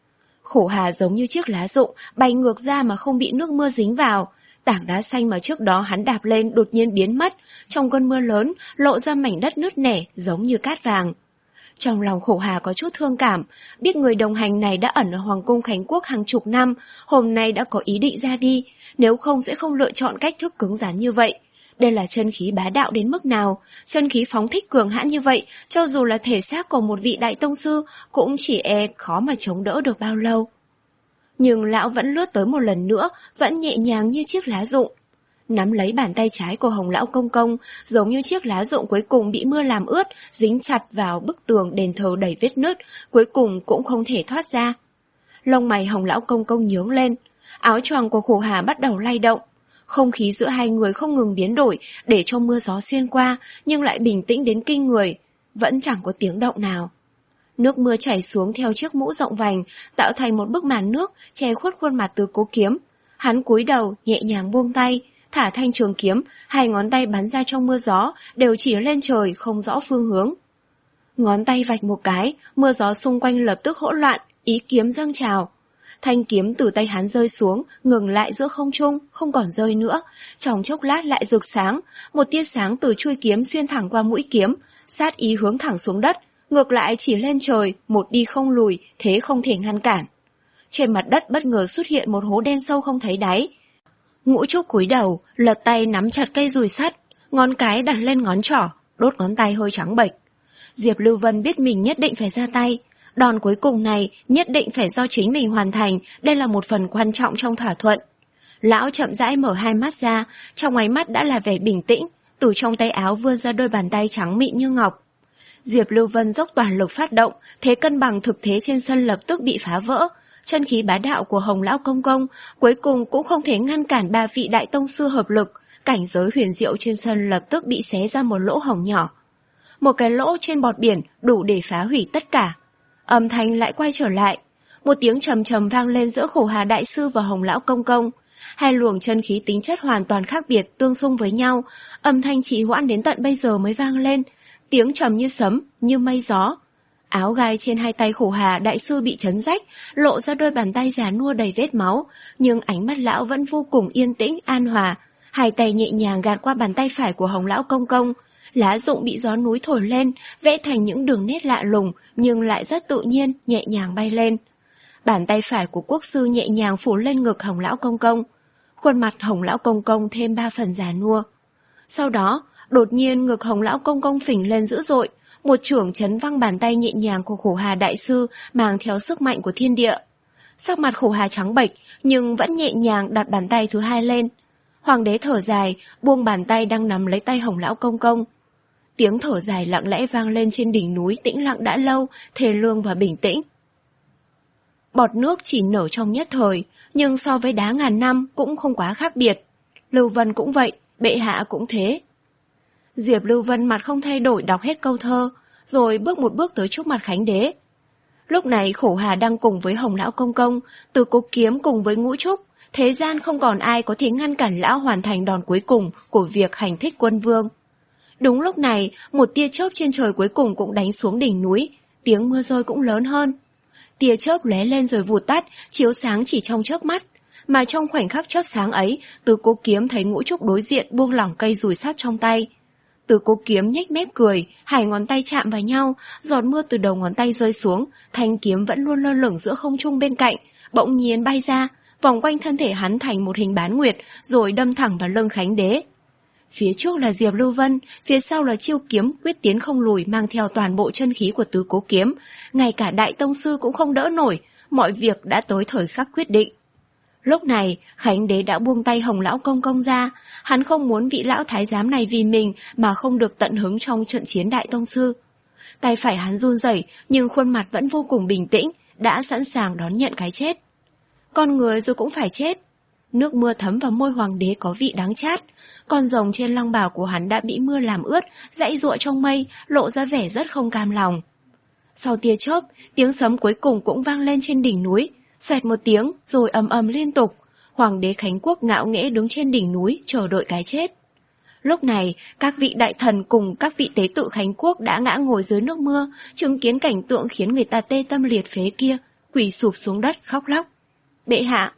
Khổ Hà giống như chiếc lá rụng, bay ngược ra mà không bị nước mưa dính vào. Tảng đá xanh mà trước đó hắn đạp lên đột nhiên biến mất, trong cơn mưa lớn lộ ra mảnh đất nứt nẻ giống như cát vàng. Trong lòng Khổ Hà có chút thương cảm, biết người đồng hành này đã ẩn ở Hoàng cung Khánh Quốc hàng chục năm, hôm nay đã có ý định ra đi, nếu không sẽ không lựa chọn cách thức cứng rắn như vậy. Đây là chân khí bá đạo đến mức nào, chân khí phóng thích cường hãn như vậy, cho dù là thể xác của một vị đại tông sư cũng chỉ e khó mà chống đỡ được bao lâu. Nhưng lão vẫn lướt tới một lần nữa, vẫn nhẹ nhàng như chiếc lá rụng. Nắm lấy bàn tay trái của Hồng Lão Công Công, giống như chiếc lá rụng cuối cùng bị mưa làm ướt, dính chặt vào bức tường đền thờ đầy vết nứt, cuối cùng cũng không thể thoát ra. Lông mày Hồng Lão Công Công nhướng lên, áo choàng của Khổ Hà bắt đầu lay động. Không khí giữa hai người không ngừng biến đổi để cho mưa gió xuyên qua, nhưng lại bình tĩnh đến kinh người, vẫn chẳng có tiếng động nào. Nước mưa chảy xuống theo chiếc mũ rộng vành, tạo thành một bức màn nước che khuất khuôn mặt Tứ Cố Kiếm. Hắn cúi đầu, nhẹ nhàng buông tay, thả thanh trường kiếm, hai ngón tay bắn ra trong mưa gió, đều chỉ lên trời không rõ phương hướng. Ngón tay vạch một cái, mưa gió xung quanh lập tức hỗn loạn, ý kiếm dâng trào. Thanh kiếm từ tay hắn rơi xuống, ngừng lại giữa không trung, không còn rơi nữa. Trong chốc lát lại rực sáng, một tia sáng từ chuôi kiếm xuyên thẳng qua mũi kiếm, sát ý hướng thẳng xuống đất, ngược lại chỉ lên trời, một đi không lùi, thế không thể ngăn cản. Trên mặt đất bất ngờ xuất hiện một hố đen sâu không thấy đáy. Ngũ Trúc cúi đầu, lật tay nắm chặt cây dùi sắt, ngón cái đặt lên ngón trỏ, đốt ngón tay hơi trắng bệch. Diệp Lưu Vân biết mình nhất định phải ra tay. Đòn cuối cùng này nhất định phải do chính mình hoàn thành, đây là một phần quan trọng trong thỏa thuận. Lão chậm rãi mở hai mắt ra, trong ánh mắt đã là vẻ bình tĩnh, từ trong tay áo vươn ra đôi bàn tay trắng mịn như ngọc. Diệp Lưu Vân dốc toàn lực phát động, thế cân bằng thực thế trên sân lập tức bị phá vỡ. Chân khí bá đạo của Hồng Lão Công Công cuối cùng cũng không thể ngăn cản ba vị đại tông sư hợp lực, cảnh giới huyền diệu trên sân lập tức bị xé ra một lỗ hổng nhỏ. Một cái lỗ trên bọt biển đủ để phá hủy tất cả. Âm thanh lại quay trở lại, một tiếng trầm trầm vang lên giữa Khổ Hà Đại Sư và Hồng Lão Công Công. Hai luồng chân khí tính chất hoàn toàn khác biệt tương xung với nhau, âm thanh trì hoãn đến tận bây giờ mới vang lên, tiếng trầm như sấm, như mây gió. Áo gai trên hai tay Khổ Hà Đại Sư bị chấn rách, lộ ra đôi bàn tay già nua đầy vết máu, nhưng ánh mắt lão vẫn vô cùng yên tĩnh, an hòa. Hai tay nhẹ nhàng gạt qua bàn tay phải của Hồng Lão Công Công, Lá rụng bị gió núi thổi lên, vẽ thành những đường nét lạ lùng nhưng lại rất tự nhiên, nhẹ nhàng bay lên. Bàn tay phải của quốc sư nhẹ nhàng phủ lên ngực Hồng Lão Công Công. Khuôn mặt Hồng Lão Công Công thêm ba phần già nua. Sau đó, đột nhiên ngực Hồng Lão Công Công phình lên dữ dội, một chưởng chấn văng bàn tay nhẹ nhàng của Khổ Hà Đại Sư mang theo sức mạnh của thiên địa. Sắc mặt Khổ Hà trắng bệch nhưng vẫn nhẹ nhàng đặt bàn tay thứ hai lên. Hoàng đế thở dài, buông bàn tay đang nắm lấy tay Hồng Lão Công Công. Tiếng thở dài lặng lẽ vang lên trên đỉnh núi tĩnh lặng đã lâu, thê lương và bình tĩnh. Bọt nước chỉ nở trong nhất thời, nhưng so với đá ngàn năm cũng không quá khác biệt. Lưu Vân cũng vậy, bệ hạ cũng thế. Diệp Lưu Vân mặt không thay đổi đọc hết câu thơ, rồi bước một bước tới trước mặt Khánh Đế. Lúc này Khổ Hà đang cùng với Hồng Lão Công Công, Từ Cố Kiếm cùng với Ngũ Trúc, thế gian không còn ai có thể ngăn cản lão hoàn thành đòn cuối cùng của việc hành thích quân vương. Đúng lúc này, một tia chớp trên trời cuối cùng cũng đánh xuống đỉnh núi, tiếng mưa rơi cũng lớn hơn. Tia chớp lóe lên rồi vụt tắt, chiếu sáng chỉ trong chớp mắt, mà trong khoảnh khắc chớp sáng ấy, Từ Cố Kiếm thấy Ngũ Trúc đối diện buông lỏng cây dùi sắt trong tay. Từ Cố Kiếm nhếch mép cười, hai ngón tay chạm vào nhau, giọt mưa từ đầu ngón tay rơi xuống, thanh kiếm vẫn luôn lơ lửng giữa không trung bên cạnh, bỗng nhiên bay ra, vòng quanh thân thể hắn thành một hình bán nguyệt, rồi đâm thẳng vào lưng Khánh Đế. Phía trước là Diệp Lưu Vân, phía sau là chiêu kiếm quyết tiến không lùi mang theo toàn bộ chân khí của Từ Cố Kiếm, ngay cả Đại Tông Sư cũng không đỡ nổi, mọi việc đã tới thời khắc quyết định. Lúc này, Khánh Đế đã buông tay Hồng Lão Công Công ra, hắn không muốn vị lão thái giám này vì mình mà không được tận hứng trong trận chiến Đại Tông Sư. Tay phải hắn run rẩy nhưng khuôn mặt vẫn vô cùng bình tĩnh, đã sẵn sàng đón nhận cái chết. Con người rồi cũng phải chết. Nước mưa thấm vào môi Hoàng đế có vị đắng chát, con rồng trên long bào của hắn đã bị mưa làm ướt, dãy giụa trong mây, lộ ra vẻ rất không cam lòng. Sau tia chớp, tiếng sấm cuối cùng cũng vang lên trên đỉnh núi, xoẹt một tiếng rồi ầm ầm liên tục. Hoàng đế Khánh Quốc ngạo nghễ đứng trên đỉnh núi chờ đợi cái chết. Lúc này, các vị đại thần cùng các vị tế tự Khánh Quốc đã ngã ngồi dưới nước mưa, chứng kiến cảnh tượng khiến người ta tê tâm liệt phế kia, quỳ sụp xuống đất khóc lóc. Bệ hạ.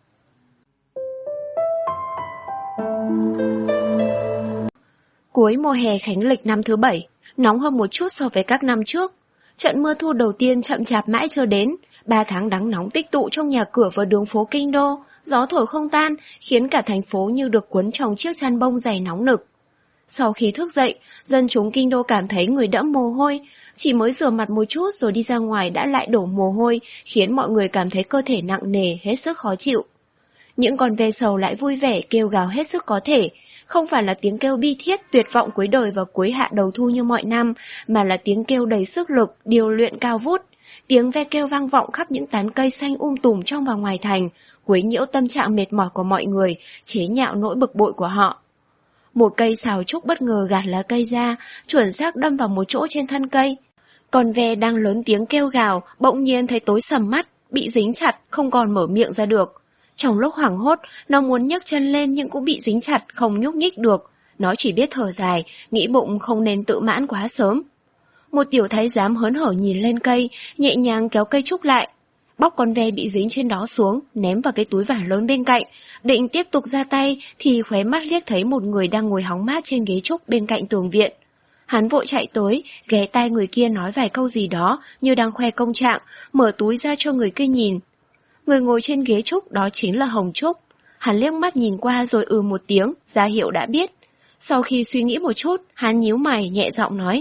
Cuối mùa hè Khánh Lịch năm thứ bảy, nóng hơn một chút so với các năm trước. Trận mưa thu đầu tiên chậm chạp mãi chưa đến, ba tháng nắng nóng tích tụ trong nhà cửa và đường phố kinh đô, gió thổi không tan, khiến cả thành phố như được cuốn trong chiếc chăn bông dày nóng nực. Sau khi thức dậy, dân chúng kinh đô cảm thấy người đẫm mồ hôi, chỉ mới rửa mặt một chút rồi đi ra ngoài đã lại đổ mồ hôi, khiến mọi người cảm thấy cơ thể nặng nề, hết sức khó chịu. Những con ve sầu lại vui vẻ kêu gào hết sức có thể, không phải là tiếng kêu bi thiết tuyệt vọng cuối đời và cuối hạ đầu thu như mọi năm, mà là tiếng kêu đầy sức lực, điều luyện cao vút. Tiếng ve kêu vang vọng khắp những tán cây xanh um tùm trong và ngoài thành, quấy nhiễu tâm trạng mệt mỏi của mọi người, chế nhạo nỗi bực bội của họ. Một cây sào trúc bất ngờ gạt lá cây ra, chuẩn xác đâm vào một chỗ trên thân cây. Con ve đang lớn tiếng kêu gào, bỗng nhiên thấy tối sầm mắt, bị dính chặt, không còn mở miệng ra được. Trong lúc hoảng hốt, nó muốn nhấc chân lên nhưng cũng bị dính chặt, không nhúc nhích được. Nó chỉ biết thở dài, nghĩ bụng không nên tự mãn quá sớm. Một tiểu thái giám hớn hở nhìn lên cây, nhẹ nhàng kéo cây trúc lại. Bóc con ve bị dính trên đó xuống, ném vào cái túi vải lớn bên cạnh. Định tiếp tục ra tay thì khóe mắt liếc thấy một người đang ngồi hóng mát trên ghế trúc bên cạnh tường viện. Hắn vội chạy tới, ghé tai người kia nói vài câu gì đó như đang khoe công trạng, mở túi ra cho người kia nhìn. Người ngồi trên ghế trúc đó chính là Hồng Trúc. Hắn liếc mắt nhìn qua rồi ừ một tiếng, ra hiệu đã biết. Sau khi suy nghĩ một chút, hắn nhíu mày nhẹ giọng nói.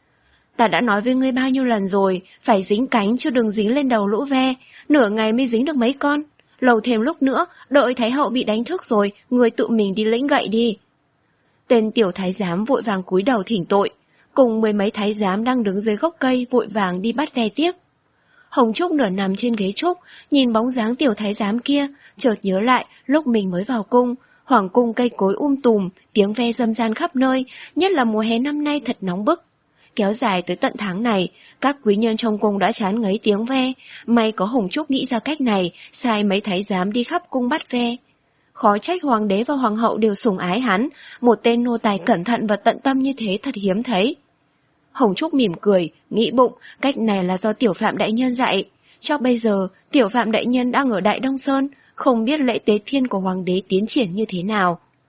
Ta đã nói với ngươi bao nhiêu lần rồi, phải dính cánh chứ đừng dính lên đầu lũ ve, nửa ngày mới dính được mấy con. Lâu thêm lúc nữa, đợi Thái hậu bị đánh thức rồi, ngươi tự mình đi lĩnh gậy đi. Tên tiểu thái giám vội vàng cúi đầu thỉnh tội, cùng mười mấy thái giám đang đứng dưới gốc cây vội vàng đi bắt ve tiếp. Hồng Trúc nửa nằm trên ghế trúc, nhìn bóng dáng tiểu thái giám kia, chợt nhớ lại lúc mình mới vào cung, hoàng cung cây cối um tùm, tiếng ve râm ran khắp nơi, nhất là mùa hè năm nay thật nóng bức. Kéo dài tới tận tháng này, các quý nhân trong cung đã chán ngấy tiếng ve, may có Hồng Trúc nghĩ ra cách này, sai mấy thái giám đi khắp cung bắt ve. Khó trách hoàng đế và hoàng hậu đều sủng ái hắn, một tên nô tài cẩn thận và tận tâm như thế thật hiếm thấy. Hồng Trúc mỉm cười, nghĩ bụng, cách này là do Tiểu Phạm Đại Nhân dạy. Cho bây giờ, Tiểu Phạm Đại Nhân đang ở Đại Đông Sơn, không biết lễ tế thiên của Hoàng đế tiến triển như thế nào.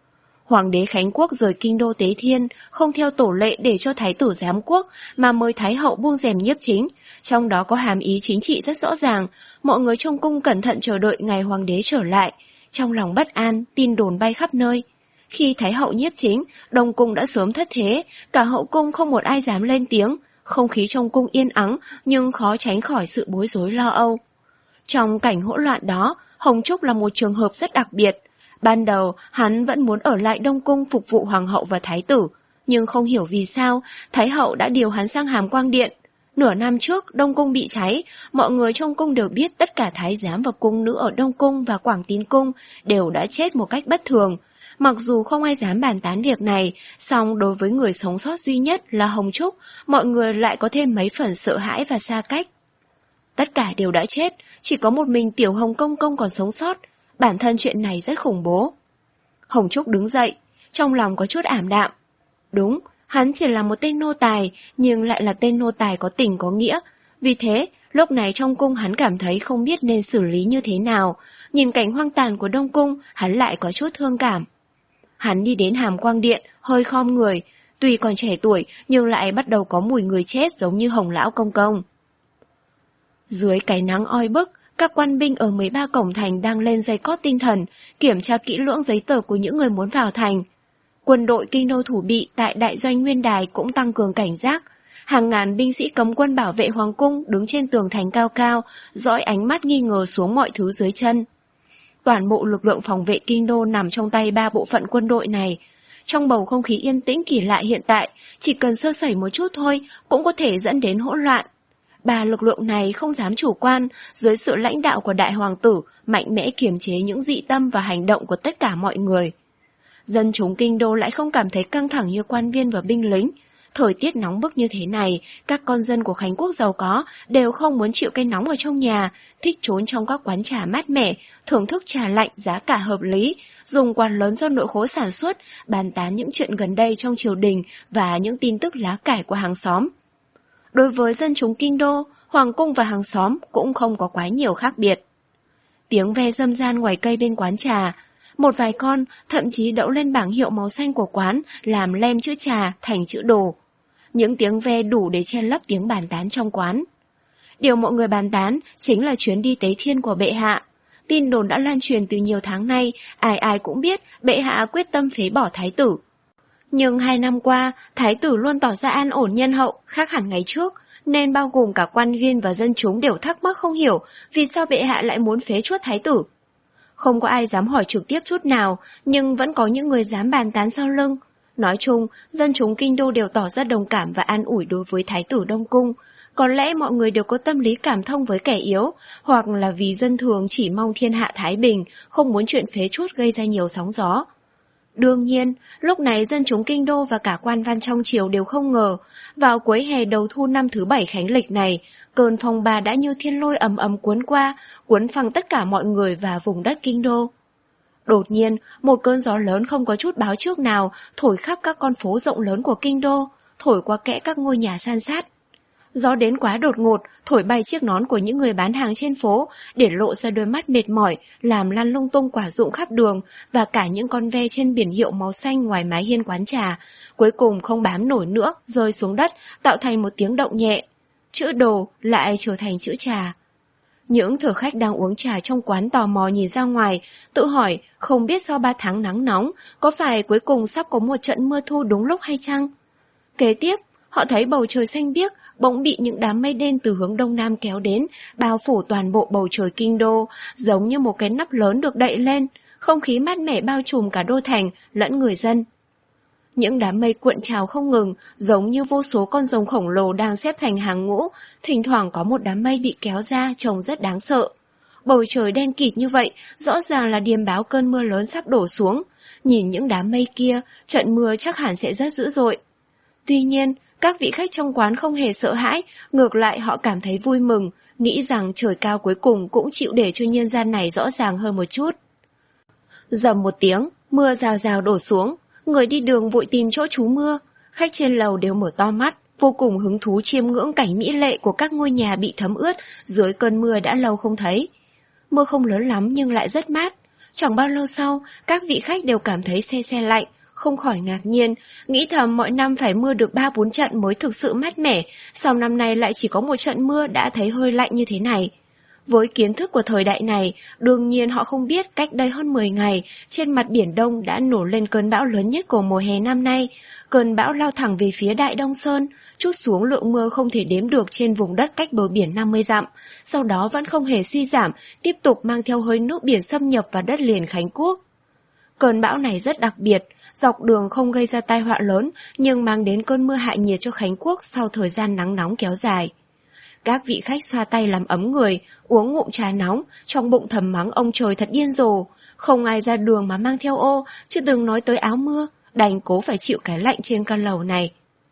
Hoàng đế Khánh Quốc rời kinh đô Tế Thiên, không theo tổ lệ để cho thái tử giám quốc, mà mời thái hậu buông rèm nhiếp chính. Trong đó có hàm ý chính trị rất rõ ràng, mọi người trong cung cẩn thận chờ đợi ngày hoàng đế trở lại. Trong lòng bất an, tin đồn bay khắp nơi. Khi thái hậu nhiếp chính, đông cung đã sớm thất thế, cả hậu cung không một ai dám lên tiếng. Không khí trong cung yên ắng, nhưng khó tránh khỏi sự bối rối lo âu. Trong cảnh hỗn loạn đó, Hồng Trúc là một trường hợp rất đặc biệt. Ban đầu, hắn vẫn muốn ở lại Đông Cung phục vụ hoàng hậu và thái tử, nhưng không hiểu vì sao, thái hậu đã điều hắn sang Hàm Quang Điện. Nửa năm trước, Đông Cung bị cháy, mọi người trong cung đều biết tất cả thái giám và cung nữ ở Đông Cung và Quảng Tín Cung đều đã chết một cách bất thường. Mặc dù không ai dám bàn tán việc này, song đối với người sống sót duy nhất là Hồng Trúc, mọi người lại có thêm mấy phần sợ hãi và xa cách. Tất cả đều đã chết, chỉ có một mình Tiểu Hồng Công Công còn sống sót. Bản thân chuyện này rất khủng bố. Hồng Trúc đứng dậy, trong lòng có chút ảm đạm. Đúng, hắn chỉ là một tên nô tài, nhưng lại là tên nô tài có tình có nghĩa. Vì thế, lúc này trong cung hắn cảm thấy không biết nên xử lý như thế nào. Nhìn cảnh hoang tàn của Đông Cung, hắn lại có chút thương cảm. Hắn đi đến Hàm Quang Điện, hơi khom người. Tuy còn trẻ tuổi, nhưng lại bắt đầu có mùi người chết giống như Hồng Lão Công Công. Dưới cái nắng oi bức, các quan binh ở mười ba cổng thành đang lên dây cót tinh thần, kiểm tra kỹ lưỡng giấy tờ của những người muốn vào thành. Quân đội kinh đô thủ bị tại đại doanh Nguyên Đài cũng tăng cường cảnh giác. Hàng ngàn binh sĩ cấm quân bảo vệ hoàng cung đứng trên tường thành cao cao, dõi ánh mắt nghi ngờ xuống mọi thứ dưới chân. Toàn bộ lực lượng phòng vệ kinh đô nằm trong tay ba bộ phận quân đội này. Trong bầu không khí yên tĩnh kỳ lạ hiện tại, chỉ cần sơ sẩy một chút thôi cũng có thể dẫn đến hỗn loạn. Ba lực lượng này không dám chủ quan, dưới sự lãnh đạo của đại hoàng tử, mạnh mẽ kiềm chế những dị tâm và hành động của tất cả mọi người. Dân chúng kinh đô lại không cảm thấy căng thẳng như quan viên và binh lính. Thời tiết nóng bức như thế này, các con dân của Khánh Quốc giàu có đều không muốn chịu cái nóng ở trong nhà, thích trốn trong các quán trà mát mẻ, thưởng thức trà lạnh giá cả hợp lý, dùng quán lớn do nội khối sản xuất, bàn tán những chuyện gần đây trong triều đình và những tin tức lá cải của hàng xóm. Đối với dân chúng kinh đô, hoàng cung và hàng xóm cũng không có quá nhiều khác biệt. Tiếng ve râm ran ngoài cây bên quán trà, một vài con thậm chí đậu lên bảng hiệu màu xanh của quán làm lem chữ trà thành chữ đồ. Những tiếng ve đủ để che lấp tiếng bàn tán trong quán. Điều mọi người bàn tán chính là chuyến đi Tế Thiên của bệ hạ. Tin đồn đã lan truyền từ nhiều tháng nay, ai ai cũng biết bệ hạ quyết tâm phế bỏ thái tử. Nhưng hai năm qua, thái tử luôn tỏ ra an ổn nhân hậu, khác hẳn ngày trước, nên bao gồm cả quan viên và dân chúng đều thắc mắc không hiểu vì sao bệ hạ lại muốn phế truất thái tử. Không có ai dám hỏi trực tiếp chút nào, nhưng vẫn có những người dám bàn tán sau lưng. Nói chung, dân chúng kinh đô đều tỏ ra đồng cảm và an ủi đối với thái tử Đông Cung. Có lẽ mọi người đều có tâm lý cảm thông với kẻ yếu, hoặc là vì dân thường chỉ mong thiên hạ thái bình, không muốn chuyện phế truất gây ra nhiều sóng gió. Đương nhiên, lúc này dân chúng kinh đô và cả quan văn trong triều đều không ngờ, vào cuối hè đầu thu năm thứ bảy khánh lịch này, cơn phong ba đã như thiên lôi ầm ầm cuốn qua, cuốn phăng tất cả mọi người và vùng đất kinh đô. Đột nhiên, một cơn gió lớn không có chút báo trước nào thổi khắp các con phố rộng lớn của kinh đô, thổi qua kẽ các ngôi nhà san sát. Gió đến quá đột ngột, thổi bay chiếc nón của những người bán hàng trên phố, để lộ ra đôi mắt mệt mỏi, làm lăn lung tung quả rụng khắp đường, và cả những con ve trên biển hiệu màu xanh ngoài mái hiên quán trà, cuối cùng không bám nổi nữa, rơi xuống đất, tạo thành một tiếng động nhẹ. Chữ đồ lại trở thành chữ trà. Những thử khách đang uống trà trong quán tò mò nhìn ra ngoài, tự hỏi không biết sau ba tháng nắng nóng, có phải cuối cùng sắp có một trận mưa thu đúng lúc hay chăng? Kế tiếp, họ thấy bầu trời xanh biếc bỗng bị những đám mây đen từ hướng đông nam kéo đến, bao phủ toàn bộ bầu trời kinh đô, giống như một cái nắp lớn được đậy lên, không khí mát mẻ bao trùm cả đô thành lẫn người dân. Những đám mây cuộn trào không ngừng, giống như vô số con rồng khổng lồ đang xếp thành hàng ngũ, thỉnh thoảng có một đám mây bị kéo ra trông rất đáng sợ. Bầu trời đen kịt như vậy, rõ ràng là điềm báo cơn mưa lớn sắp đổ xuống. Nhìn những đám mây kia, trận mưa chắc hẳn sẽ rất dữ dội. Tuy nhiên, các vị khách trong quán không hề sợ hãi, ngược lại họ cảm thấy vui mừng, nghĩ rằng trời cao cuối cùng cũng chịu để cho nhân gian này rõ ràng hơn một chút. Rầm một tiếng, mưa rào rào đổ xuống, người đi đường vội tìm chỗ trú mưa, khách trên lầu đều mở to mắt, vô cùng hứng thú chiêm ngưỡng cảnh mỹ lệ của các ngôi nhà bị thấm ướt dưới cơn mưa đã lâu không thấy. Mưa không lớn lắm nhưng lại rất mát. Chẳng bao lâu sau, các vị khách đều cảm thấy se se lạnh, không khỏi ngạc nhiên, nghĩ thầm mọi năm phải mưa được ba bốn trận mới thực sự mát mẻ, sao năm nay lại chỉ có một trận mưa đã thấy hơi lạnh như thế này. Với kiến thức của thời đại này, đương nhiên họ không biết cách đây hơn mười ngày, trên mặt Biển Đông đã nổ lên cơn bão lớn nhất của mùa hè năm nay. Cơn bão lao thẳng về phía Đại Đông Sơn, trút xuống lượng mưa không thể đếm được trên vùng đất cách bờ biển năm mươi dặm, sau đó vẫn không hề suy giảm, tiếp tục mang theo hơi nước biển xâm nhập vào đất liền Khánh Quốc. Cơn bão này rất đặc biệt, dọc đường không gây ra tai họa lớn, nhưng mang đến cơn mưa hạ nhiệt cho Khánh Quốc sau thời gian nắng nóng kéo dài. Các vị khách xoa tay làm ấm người, uống ngụm trà nóng, trong bụng thầm mắng ông trời thật điên rồ. Không ai ra đường mà mang theo ô, chứ đừng nói tới áo mưa, đành cố phải chịu cái lạnh trên căn lầu này.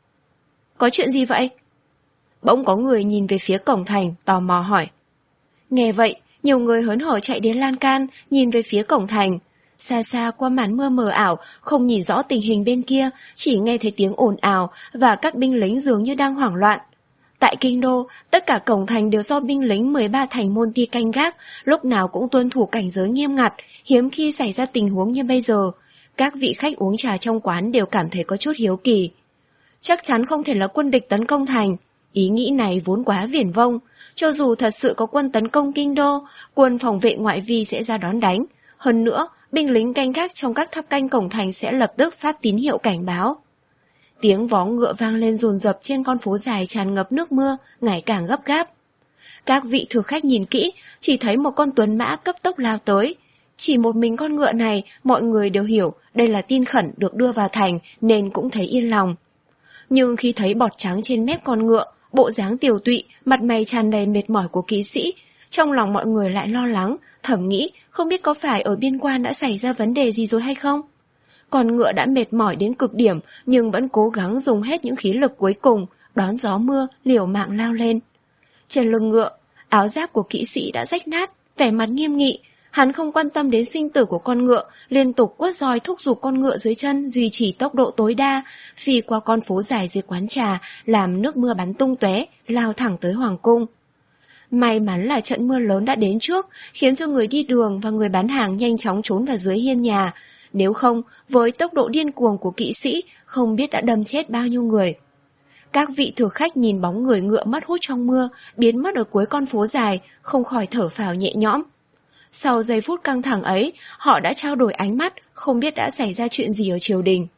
Có chuyện gì vậy? Bỗng có người nhìn về phía cổng thành, tò mò hỏi. Nghe vậy, nhiều người hớn hở chạy đến lan can, nhìn về phía cổng thành. Xa xa qua màn mưa mờ ảo, không nhìn rõ tình hình bên kia, chỉ nghe thấy tiếng ồn ào và các binh lính dường như đang hoảng loạn. Tại Kinh Đô, tất cả cổng thành đều do binh lính mười ba thành môn ti canh gác, lúc nào cũng tuân thủ cảnh giới nghiêm ngặt, hiếm khi xảy ra tình huống như bây giờ. Các vị khách uống trà trong quán đều cảm thấy có chút hiếu kỳ. Chắc chắn không thể là quân địch tấn công thành. Ý nghĩ này vốn quá viển vông. Cho dù thật sự có quân tấn công Kinh Đô, quân phòng vệ ngoại vi sẽ ra đón đánh. Hơn nữa, binh lính canh gác trong các tháp canh cổng thành sẽ lập tức phát tín hiệu cảnh báo. Tiếng vó ngựa vang lên dồn dập trên con phố dài tràn ngập nước mưa, ngày càng gấp gáp. Các vị thực khách nhìn kỹ, chỉ thấy một con tuấn mã cấp tốc lao tới. Chỉ một mình con ngựa này, mọi người đều hiểu đây là tin khẩn được đưa vào thành nên cũng thấy yên lòng. Nhưng khi thấy bọt trắng trên mép con ngựa, bộ dáng tiều tụy, mặt mày tràn đầy mệt mỏi của kỵ sĩ, trong lòng mọi người lại lo lắng, thầm nghĩ không biết có phải ở biên quan đã xảy ra vấn đề gì rồi hay không. Con ngựa đã mệt mỏi đến cực điểm nhưng vẫn cố gắng dùng hết những khí lực cuối cùng, đón gió mưa, liều mạng lao lên. Trên lưng ngựa, áo giáp của kỵ sĩ đã rách nát, vẻ mặt nghiêm nghị. Hắn không quan tâm đến sinh tử của con ngựa, liên tục quất roi thúc giục con ngựa dưới chân duy trì tốc độ tối đa, phi qua con phố dài dưới quán trà, làm nước mưa bắn tung tóe, lao thẳng tới hoàng cung. May mắn là trận mưa lớn đã đến trước, khiến cho người đi đường và người bán hàng nhanh chóng trốn vào dưới hiên nhà. Nếu không, với tốc độ điên cuồng của kỵ sĩ, không biết đã đâm chết bao nhiêu người. Các vị thực khách nhìn bóng người ngựa mất hút trong mưa, biến mất ở cuối con phố dài, không khỏi thở phào nhẹ nhõm. Sau giây phút căng thẳng ấy, họ đã trao đổi ánh mắt, không biết đã xảy ra chuyện gì ở triều đình.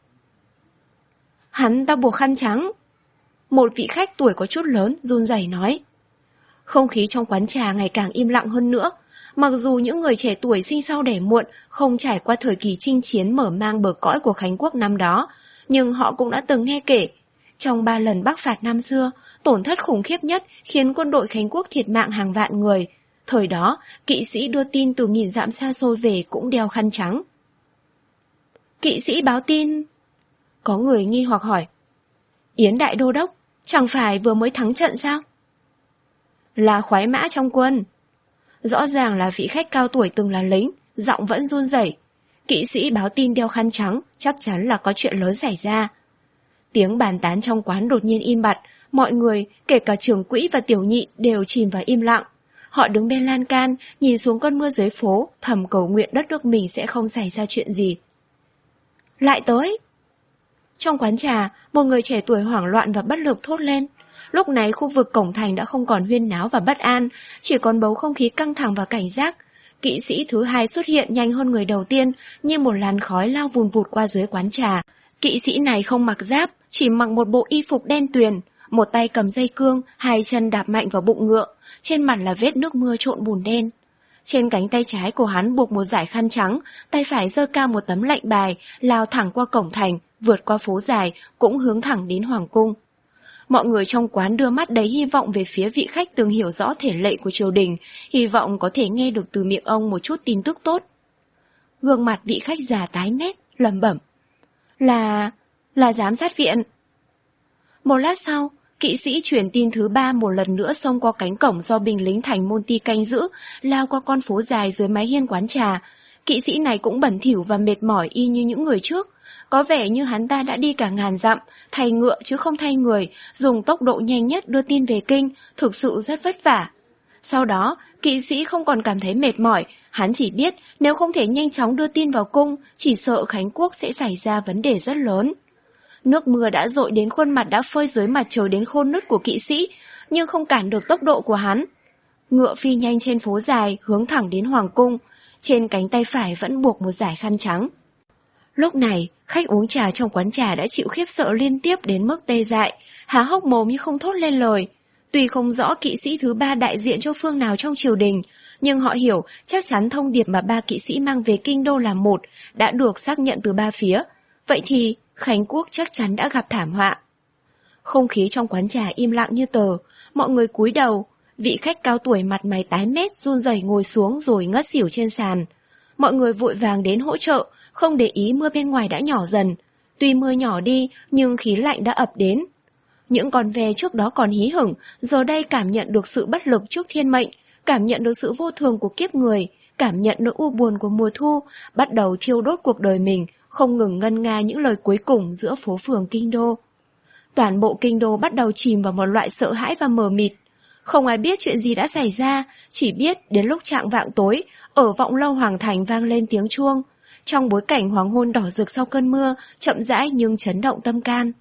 Hắn ta buộc khăn trắng. Một vị khách tuổi có chút lớn, run rẩy nói. Không khí trong quán trà ngày càng im lặng hơn nữa. Mặc dù những người trẻ tuổi sinh sau đẻ muộn, không trải qua thời kỳ chinh chiến mở mang bờ cõi của Khánh Quốc năm đó, nhưng họ cũng đã từng nghe kể. Trong ba lần Bắc phạt năm xưa, tổn thất khủng khiếp nhất khiến quân đội Khánh Quốc thiệt mạng hàng vạn người. Thời đó, kỵ sĩ đưa tin từ nghìn dặm xa xôi về cũng đeo khăn trắng. Kỵ sĩ báo tin... Có người nghi hoặc hỏi. Yến Đại Đô Đốc, chẳng phải vừa mới thắng trận sao? Là khoái mã trong quân. Rõ ràng là vị khách cao tuổi từng là lính, giọng vẫn run rẩy. Kỵ sĩ báo tin đeo khăn trắng, chắc chắn là có chuyện lớn xảy ra. Tiếng bàn tán trong quán đột nhiên im bặt, mọi người, kể cả trưởng quỹ và tiểu nhị đều chìm vào im lặng. Họ đứng bên lan can, nhìn xuống cơn mưa dưới phố, thầm cầu nguyện đất nước mình sẽ không xảy ra chuyện gì. Lại tới! Trong quán trà, một người trẻ tuổi hoảng loạn và bất lực thốt lên. Lúc này khu vực cổng thành đã không còn huyên náo và bất an, chỉ còn bầu không khí căng thẳng và cảnh giác. Kỵ sĩ thứ hai xuất hiện nhanh hơn người đầu tiên, như một làn khói lao vùn vụt qua dưới quán trà. Kỵ sĩ này không mặc giáp, chỉ mặc một bộ y phục đen tuyền, một tay cầm dây cương, hai chân đạp mạnh vào bụng ngựa, trên mặt là vết nước mưa trộn bùn đen. Trên cánh tay trái của hắn buộc một dải khăn trắng, tay phải giơ cao một tấm lệnh bài, lao thẳng qua cổng thành, vượt qua phố dài, cũng hướng thẳng đến hoàng cung. Mọi người trong quán đưa mắt đầy hy vọng về phía vị khách từng hiểu rõ thể lệ của triều đình, hy vọng có thể nghe được từ miệng ông một chút tin tức tốt. Gương mặt vị khách già tái mét, lẩm bẩm. Là... là giám sát viện. Một lát sau, kỵ sĩ truyền tin thứ ba một lần nữa xông qua cánh cổng do binh lính thành môn ti canh giữ, lao qua con phố dài dưới mái hiên quán trà. Kỵ sĩ này cũng bẩn thỉu và mệt mỏi y như những người trước. Có vẻ như hắn ta đã đi cả ngàn dặm, thay ngựa chứ không thay người, dùng tốc độ nhanh nhất đưa tin về kinh, thực sự rất vất vả. Sau đó, kỵ sĩ không còn cảm thấy mệt mỏi, Hắn chỉ biết nếu không thể nhanh chóng đưa tin vào cung, chỉ sợ Khánh Quốc sẽ xảy ra vấn đề rất lớn. Nước mưa đã dội đến khuôn mặt đã phơi dưới mặt trời đến khôn nứt của kỵ sĩ, nhưng không cản được tốc độ của hắn. Ngựa phi nhanh trên phố dài hướng thẳng đến hoàng cung, trên cánh tay phải vẫn buộc một dải khăn trắng. Lúc này, khách uống trà trong quán trà đã chịu khiếp sợ liên tiếp đến mức tê dại, há hốc mồm nhưng không thốt lên lời. Tuy không rõ kỵ sĩ thứ ba đại diện cho phương nào trong triều đình, nhưng họ hiểu chắc chắn thông điệp mà ba kỵ sĩ mang về kinh đô là một, đã được xác nhận từ ba phía. Vậy thì Khánh Quốc chắc chắn đã gặp thảm họa. Không khí trong quán trà im lặng như tờ, mọi người cúi đầu. Vị khách cao tuổi mặt mày tái mét run rẩy ngồi xuống rồi ngất xỉu trên sàn. Mọi người vội vàng đến hỗ trợ, không để ý mưa bên ngoài đã nhỏ dần. Tuy mưa nhỏ đi nhưng khí lạnh đã ập đến. Những con ve trước đó còn hí hửng, giờ đây cảm nhận được sự bất lực trước thiên mệnh, cảm nhận được sự vô thường của kiếp người, cảm nhận nỗi u buồn của mùa thu, bắt đầu thiêu đốt cuộc đời mình, không ngừng ngân nga những lời cuối cùng giữa phố phường kinh đô. Toàn bộ kinh đô bắt đầu chìm vào một loại sợ hãi và mờ mịt. Không ai biết chuyện gì đã xảy ra, chỉ biết đến lúc chạng vạng tối, ở vọng lâu hoàng thành vang lên tiếng chuông. Trong bối cảnh hoàng hôn đỏ rực sau cơn mưa, chậm rãi nhưng chấn động tâm can.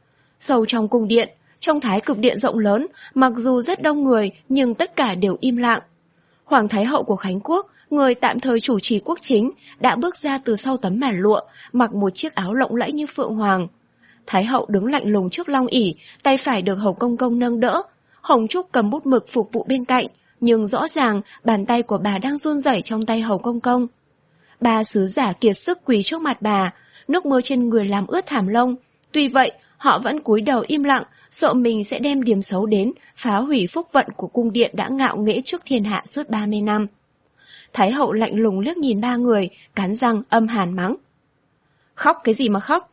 Sâu trong cung điện, trong thái cực điện rộng lớn, mặc dù rất đông người nhưng tất cả đều im lặng. Hoàng thái hậu của Khánh Quốc, người tạm thời chủ trì quốc chính, đã bước ra từ sau tấm màn lụa, mặc một chiếc áo lộng lẫy như phượng hoàng. Thái hậu đứng lạnh lùng trước long ỷ, tay phải được hầu công công nâng đỡ. Hồng Trúc cầm bút mực phục vụ bên cạnh, nhưng rõ ràng bàn tay của bà đang run rẩy trong tay hầu công công. Ba sứ giả kiệt sức quỳ trước mặt bà, nước mưa trên người làm ướt thảm lông. Tuy vậy, họ vẫn cúi đầu im lặng, sợ mình sẽ đem điểm xấu đến, phá hủy phúc vận của cung điện đã ngạo nghễ trước thiên hạ suốt ba mươi năm. Thái hậu lạnh lùng liếc nhìn ba người, cắn răng âm hàn mắng. Khóc cái gì mà khóc?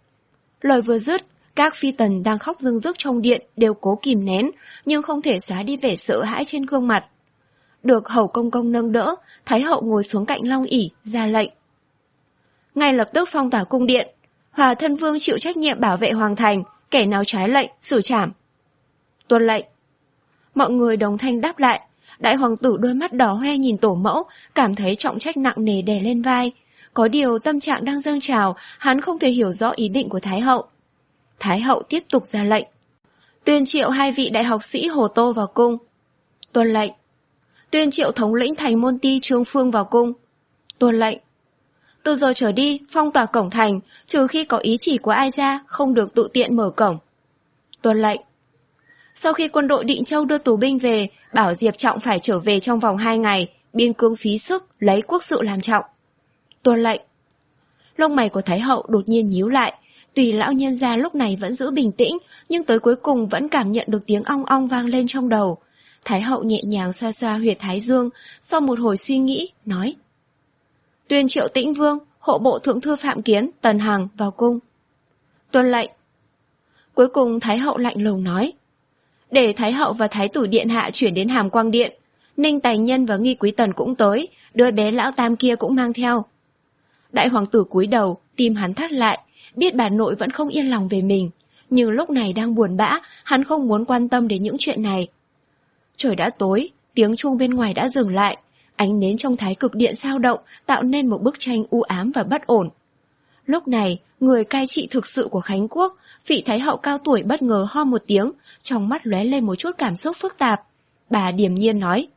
Lời vừa dứt, các phi tần đang khóc rưng rức trong điện đều cố kìm nén, nhưng không thể xóa đi vẻ sợ hãi trên gương mặt. Được hầu công công nâng đỡ, Thái hậu ngồi xuống cạnh long ỷ, ra lệnh. Ngay lập tức phong tỏa cung điện, Hòa thân vương chịu trách nhiệm bảo vệ hoàng thành, kẻ nào trái lệnh, xử trảm. Tuân lệnh. Mọi người đồng thanh đáp lại. Đại hoàng tử đôi mắt đỏ hoe nhìn tổ mẫu, cảm thấy trọng trách nặng nề đè lên vai. Có điều tâm trạng đang dâng trào, hắn không thể hiểu rõ ý định của Thái hậu. Thái hậu tiếp tục ra lệnh. Tuyên triệu hai vị đại học sĩ Hồ Tô vào cung. Tuân lệnh. Tuyên triệu thống lĩnh thành môn ti Trương Phương vào cung. Tuân lệnh. Từ giờ trở đi, phong tỏa cổng thành, trừ khi có ý chỉ của ai ra, không được tự tiện mở cổng. Tuân lệnh. Sau khi quân đội Định Châu đưa tù binh về, bảo Diệp Trọng phải trở về trong vòng hai ngày, biên cương phí sức, lấy quốc sự làm trọng. Tuân lệnh. Lông mày của Thái hậu đột nhiên nhíu lại, tùy lão nhân gia lúc này vẫn giữ bình tĩnh, nhưng tới cuối cùng vẫn cảm nhận được tiếng ong ong vang lên trong đầu. Thái hậu nhẹ nhàng xoa xoa huyệt thái dương, sau một hồi suy nghĩ, nói. Tuyên triệu Tĩnh Vương, hộ bộ thượng thư Phạm Kiến, Tần Hằng vào cung. Tuân lệnh. Cuối cùng Thái hậu lạnh lùng nói. Để Thái hậu và Thái tử điện hạ chuyển đến Hàm Quang điện. Ninh Tài Nhân và Nghi Quý Tần cũng tới, đứa bé lão tam kia cũng mang theo. Đại hoàng tử cúi đầu, tim hắn thắt lại, biết bà nội vẫn không yên lòng về mình, nhưng lúc này đang buồn bã, hắn không muốn quan tâm đến những chuyện này. Trời đã tối, tiếng chuông bên ngoài đã dừng lại, ánh nến trong thái cực điện dao động, tạo nên một bức tranh u ám và bất ổn. Lúc này, người cai trị thực sự của Khánh Quốc, vị thái hậu cao tuổi bất ngờ ho một tiếng, trong mắt lóe lên một chút cảm xúc phức tạp. Bà điềm nhiên nói.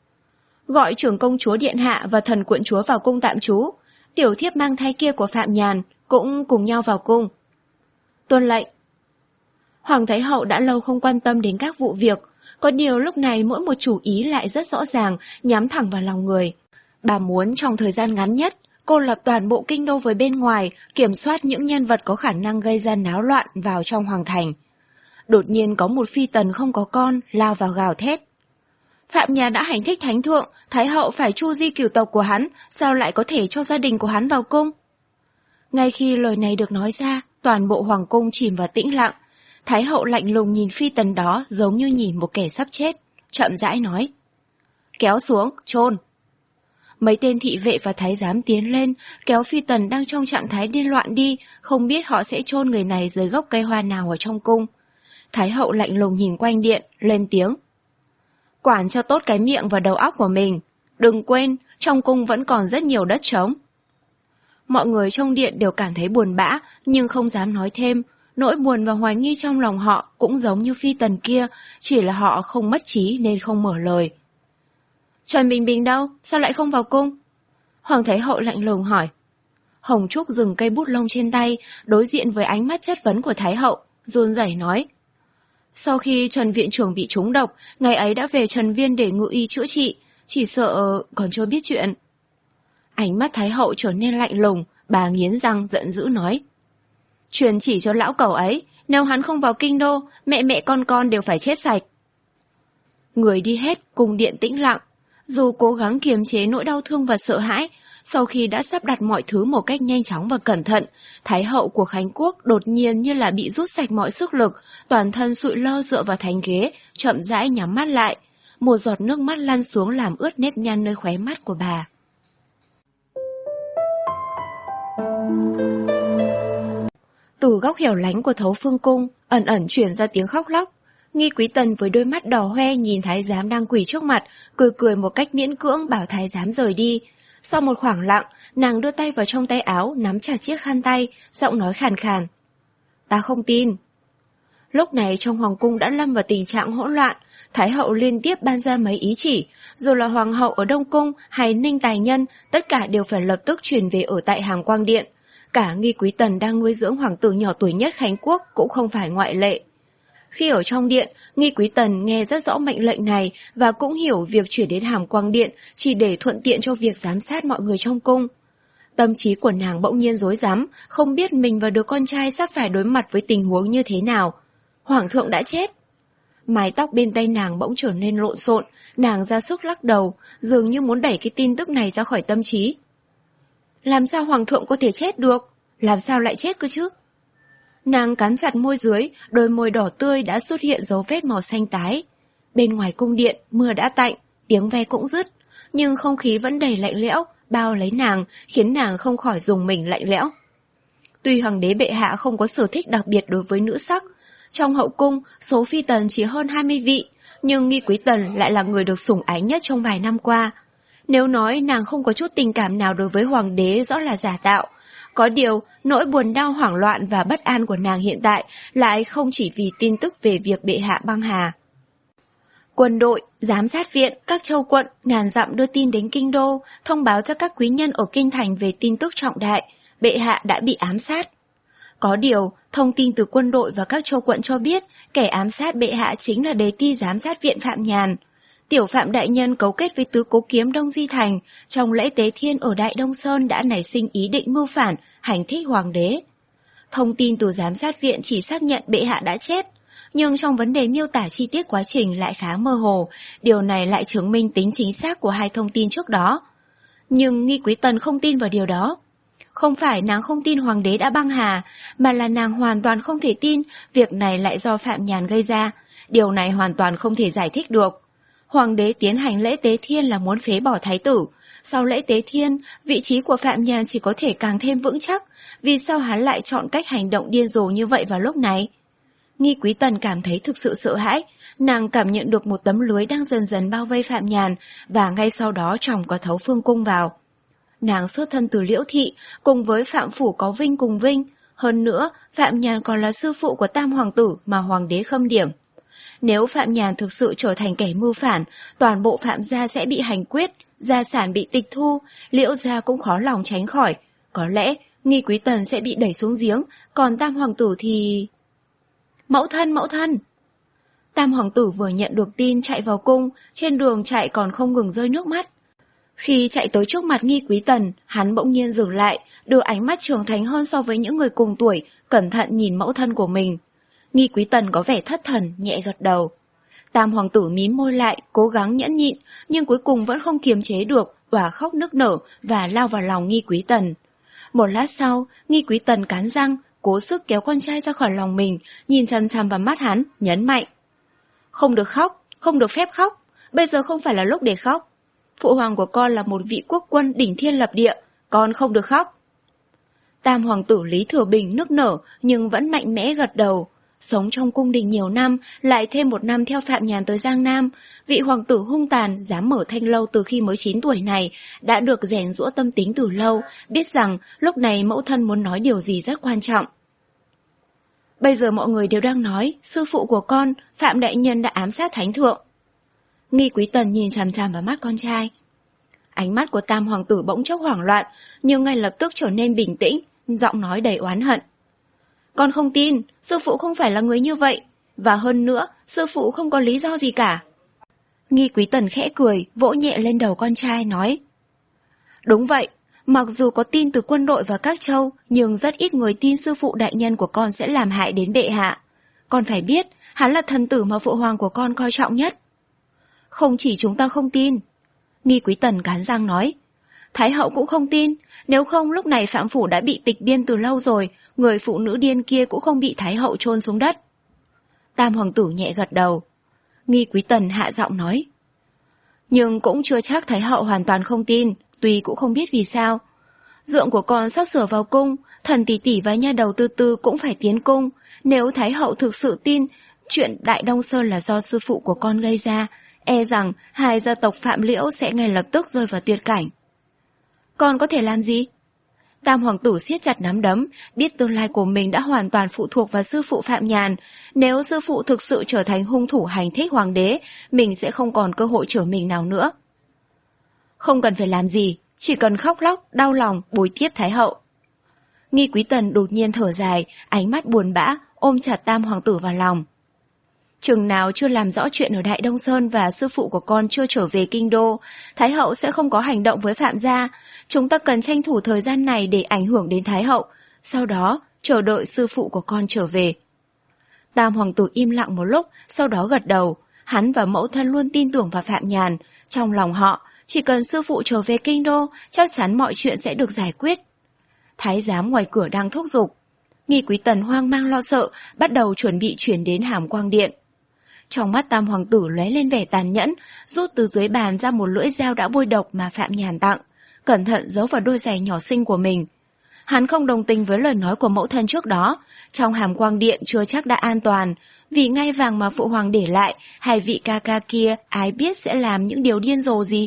Gọi trưởng công chúa điện hạ và thần quận chúa vào cung tạm trú, tiểu thiếp mang thai kia của Phạm Nhàn cũng cùng nhau vào cung. Tuân lệnh. Hoàng thái hậu đã lâu không quan tâm đến các vụ việc, có điều lúc này mỗi một chủ ý lại rất rõ ràng, nhắm thẳng vào lòng người. Bà muốn trong thời gian ngắn nhất, cô lập toàn bộ kinh đô với bên ngoài, kiểm soát những nhân vật có khả năng gây ra náo loạn vào trong hoàng thành. Đột nhiên có một phi tần không có con, lao vào gào thét. Phạm Nhàn đã hành thích thánh thượng, thái hậu phải chu di cửu tộc của hắn, sao lại có thể cho gia đình của hắn vào cung? Ngay khi lời này được nói ra, toàn bộ hoàng cung chìm vào tĩnh lặng. Thái hậu lạnh lùng nhìn phi tần đó giống như nhìn một kẻ sắp chết, chậm rãi nói. Kéo xuống, chôn. Mấy tên thị vệ và thái giám tiến lên, kéo phi tần đang trong trạng thái điên loạn đi, không biết họ sẽ chôn người này dưới gốc cây hoa nào ở trong cung. Thái hậu lạnh lùng nhìn quanh điện, lên tiếng. Quản cho tốt cái miệng và đầu óc của mình. Đừng quên, trong cung vẫn còn rất nhiều đất trống. Mọi người trong điện đều cảm thấy buồn bã, nhưng không dám nói thêm. Nỗi buồn và hoài nghi trong lòng họ cũng giống như Phi Tần kia, chỉ là họ không mất trí nên không mở lời. Trần Bình Bình đâu? Sao lại không vào cung? Hoàng Thái Hậu lạnh lùng hỏi. Hồng Trúc dừng cây bút lông trên tay, đối diện với ánh mắt chất vấn của Thái Hậu, run rẩy nói. Sau khi Trần Viện Trưởng bị trúng độc, ngày ấy đã về Trần Viên để ngự y chữa trị, chỉ sợ còn chưa biết chuyện. Ánh mắt Thái Hậu trở nên lạnh lùng, bà nghiến răng giận dữ nói. Truyền chỉ cho lão cẩu ấy, nếu hắn không vào kinh đô, mẹ mẹ con con đều phải chết sạch. Người đi hết, cung điện tĩnh lặng. Dù cố gắng kiềm chế nỗi đau thương và sợ hãi, sau khi đã sắp đặt mọi thứ một cách nhanh chóng và cẩn thận, Thái Hậu của Khánh Quốc đột nhiên như là bị rút sạch mọi sức lực, toàn thân sụi lơ dựa vào thành ghế, chậm rãi nhắm mắt lại. Một giọt nước mắt lăn xuống làm ướt nếp nhăn nơi khóe mắt của bà. Từ góc hẻo lánh của Thấu Phương Cung, ẩn ẩn truyền ra tiếng khóc lóc. Nghi Quý Tần với đôi mắt đỏ hoe nhìn thái giám đang quỳ trước mặt, cười cười một cách miễn cưỡng bảo thái giám rời đi. Sau một khoảng lặng, nàng đưa tay vào trong tay áo, nắm chặt chiếc khăn tay, giọng nói khàn khàn. Ta không tin. Lúc này trong hoàng cung đã lâm vào tình trạng hỗn loạn, Thái Hậu liên tiếp ban ra mấy ý chỉ, dù là hoàng hậu ở Đông Cung hay Ninh Tài Nhân, tất cả đều phải lập tức chuyển về ở tại Hàm Quang Điện. Cả Nghi Quý Tần đang nuôi dưỡng hoàng tử nhỏ tuổi nhất Khánh Quốc cũng không phải ngoại lệ. Khi ở trong điện, Nghi Quý Tần nghe rất rõ mệnh lệnh này và cũng hiểu việc chuyển đến Hàm Quang Điện chỉ để thuận tiện cho việc giám sát mọi người trong cung. Tâm trí của nàng bỗng nhiên rối rắm, không biết mình và đứa con trai sắp phải đối mặt với tình huống như thế nào. Hoàng thượng đã chết. Mái tóc bên tay nàng bỗng trở nên lộn xộn, nàng ra sức lắc đầu, dường như muốn đẩy cái tin tức này ra khỏi tâm trí. Làm sao hoàng thượng có thể chết được? Làm sao lại chết cơ chứ? Nàng cắn chặt môi dưới, đôi môi đỏ tươi đã xuất hiện dấu vết màu xanh tái. Bên ngoài cung điện, mưa đã tạnh, tiếng ve cũng dứt, nhưng không khí vẫn đầy lạnh lẽo, bao lấy nàng, khiến nàng không khỏi rùng mình lạnh lẽo. Tuy hoàng đế bệ hạ không có sở thích đặc biệt đối với nữ sắc, trong hậu cung, số phi tần chỉ hơn hai mươi vị, nhưng Nghi Quý Tần lại là người được sủng ái nhất trong vài năm qua. Nếu nói nàng không có chút tình cảm nào đối với hoàng đế rõ là giả tạo. Có điều, nỗi buồn đau hoảng loạn và bất an của nàng hiện tại lại không chỉ vì tin tức về việc bệ hạ băng hà. Quân đội, giám sát viện, các châu quận, ngàn dặm đưa tin đến kinh đô, thông báo cho các quý nhân ở kinh thành về tin tức trọng đại, bệ hạ đã bị ám sát. Có điều, thông tin từ quân đội và các châu quận cho biết kẻ ám sát bệ hạ chính là đế ti giám sát viện Phạm Nhàn. Tiểu Phạm đại nhân cấu kết với tứ cố kiếm Đông Di Thành, trong lễ tế thiên ở Đại Đông Sơn đã nảy sinh ý định mưu phản, hành thích hoàng đế. Thông tin từ giám sát viện chỉ xác nhận bệ hạ đã chết, nhưng trong vấn đề miêu tả chi tiết quá trình lại khá mơ hồ, điều này lại chứng minh tính chính xác của hai thông tin trước đó. Nhưng Nghi Quý Tần không tin vào điều đó. Không phải nàng không tin hoàng đế đã băng hà, mà là nàng hoàn toàn không thể tin việc này lại do Phạm Nhàn gây ra. Điều này hoàn toàn không thể giải thích được. Hoàng đế tiến hành lễ tế thiên là muốn phế bỏ thái tử. Sau lễ tế thiên, vị trí của Phạm Nhàn chỉ có thể càng thêm vững chắc. Vì sao hắn lại chọn cách hành động điên rồ như vậy vào lúc này? Nghi Quý Tần cảm thấy thực sự sợ hãi. Nàng cảm nhận được một tấm lưới đang dần dần bao vây Phạm Nhàn, và ngay sau đó tròng có Thấu Phương Cung vào. Nàng xuất thân từ Liễu Thị, cùng với Phạm Phủ có Vinh cùng Vinh. Hơn nữa, Phạm Nhàn còn là sư phụ của Tam Hoàng tử mà hoàng đế khâm điểm. Nếu Phạm Nhàn thực sự trở thành kẻ mưu phản, toàn bộ Phạm gia sẽ bị hành quyết, gia sản bị tịch thu, Liễu gia cũng khó lòng tránh khỏi. Có lẽ, Nghi Quý Tần sẽ bị đẩy xuống giếng, còn Tam Hoàng tử thì... Mẫu thân, mẫu thân! Tam Hoàng tử vừa nhận được tin chạy vào cung, trên đường chạy còn không ngừng rơi nước mắt. Khi chạy tới trước mặt Nghi Quý Tần, hắn bỗng nhiên dừng lại, đưa ánh mắt trưởng thành hơn so với những người cùng tuổi, cẩn thận nhìn mẫu thân của mình. Nghi Quý Tần có vẻ thất thần, nhẹ gật đầu. Tam Hoàng tử mím môi lại, cố gắng nhẫn nhịn, nhưng cuối cùng vẫn không kiềm chế được, òa khóc nức nở và lao vào lòng Nghi Quý Tần. Một lát sau, Nghi Quý Tần cắn răng, cố sức kéo con trai ra khỏi lòng mình, nhìn chằm chằm vào mắt hắn, nhấn mạnh. Không được khóc, không được phép khóc, bây giờ không phải là lúc để khóc. Phụ hoàng của con là một vị quốc quân đỉnh thiên lập địa, con không được khóc. Tam Hoàng tử Lý Thừa Bình nức nở nhưng vẫn mạnh mẽ gật đầu. Sống trong cung đình nhiều năm, lại thêm một năm theo Phạm Nhàn tới Giang Nam, vị hoàng tử hung tàn, dám mở thanh lâu từ khi mới chín tuổi này, đã được rèn giũa tâm tính từ lâu, biết rằng lúc này mẫu thân muốn nói điều gì rất quan trọng. Bây giờ mọi người đều đang nói, sư phụ của con, Phạm Đại Nhân đã ám sát Thánh Thượng. Nghi Quý Tần nhìn chằm chằm vào mắt con trai. Ánh mắt của Tam hoàng tử bỗng chốc hoảng loạn, nhưng ngay lập tức trở nên bình tĩnh, giọng nói đầy oán hận. Con không tin, sư phụ không phải là người như vậy, và hơn nữa, sư phụ không có lý do gì cả. Nghi Quý Tần khẽ cười, vỗ nhẹ lên đầu con trai, nói. Đúng vậy, mặc dù có tin từ quân đội và các châu, nhưng rất ít người tin sư phụ đại nhân của con sẽ làm hại đến bệ hạ. Con phải biết, hắn là thần tử mà phụ hoàng của con coi trọng nhất. Không chỉ chúng ta không tin. Nghi Quý Tần cắn răng nói. Thái hậu cũng không tin, nếu không lúc này Phạm Phủ đã bị tịch biên từ lâu rồi, người phụ nữ điên kia cũng không bị Thái hậu chôn xuống đất. Tam hoàng tử nhẹ gật đầu. Nghi Quý Tần hạ giọng nói. Nhưng cũng chưa chắc Thái hậu hoàn toàn không tin, tuy cũng không biết vì sao. Dượng của con sắp sửa vào cung, thần tỷ tỷ và nha đầu Tư Tư cũng phải tiến cung. Nếu Thái hậu thực sự tin chuyện Đại Đông Sơn là do sư phụ của con gây ra, e rằng hai gia tộc Phạm Liễu sẽ ngay lập tức rơi vào tuyệt cảnh. Con có thể làm gì? Tam hoàng tử siết chặt nắm đấm, biết tương lai của mình đã hoàn toàn phụ thuộc vào sư phụ Phạm Nhàn. Nếu sư phụ thực sự trở thành hung thủ hành thích hoàng đế, mình sẽ không còn cơ hội trở mình nào nữa. Không cần phải làm gì, chỉ cần khóc lóc, đau lòng, bồi tiếp Thái hậu. Nghi Quý Tần đột nhiên thở dài, ánh mắt buồn bã, ôm chặt Tam hoàng tử vào lòng. Chừng nào chưa làm rõ chuyện ở Đại Đông Sơn và sư phụ của con chưa trở về kinh đô, Thái hậu sẽ không có hành động với Phạm gia. Chúng ta cần tranh thủ thời gian này để ảnh hưởng đến Thái hậu, sau đó chờ đợi sư phụ của con trở về. Tam hoàng tử im lặng một lúc, sau đó gật đầu. Hắn và mẫu thân luôn tin tưởng vào Phạm Nhàn. Trong lòng họ, chỉ cần sư phụ trở về kinh đô, chắc chắn mọi chuyện sẽ được giải quyết. Thái giám ngoài cửa đang thúc giục. Nghi Quý Tần hoang mang lo sợ, bắt đầu chuẩn bị chuyển đến Hàm Quang Điện. Trong mắt Tam hoàng tử lóe lên vẻ tàn nhẫn, rút từ dưới bàn ra một lưỡi dao đã bôi độc mà Phạm Nhàn tặng, cẩn thận giấu vào đôi giày nhỏ xinh của mình. Hắn không đồng tình với lời nói của mẫu thân trước đó, trong Hàm Quang Điện chưa chắc đã an toàn, vì ngai vàng mà phụ hoàng để lại, hai vị ca ca kia ai biết sẽ làm những điều điên rồ gì.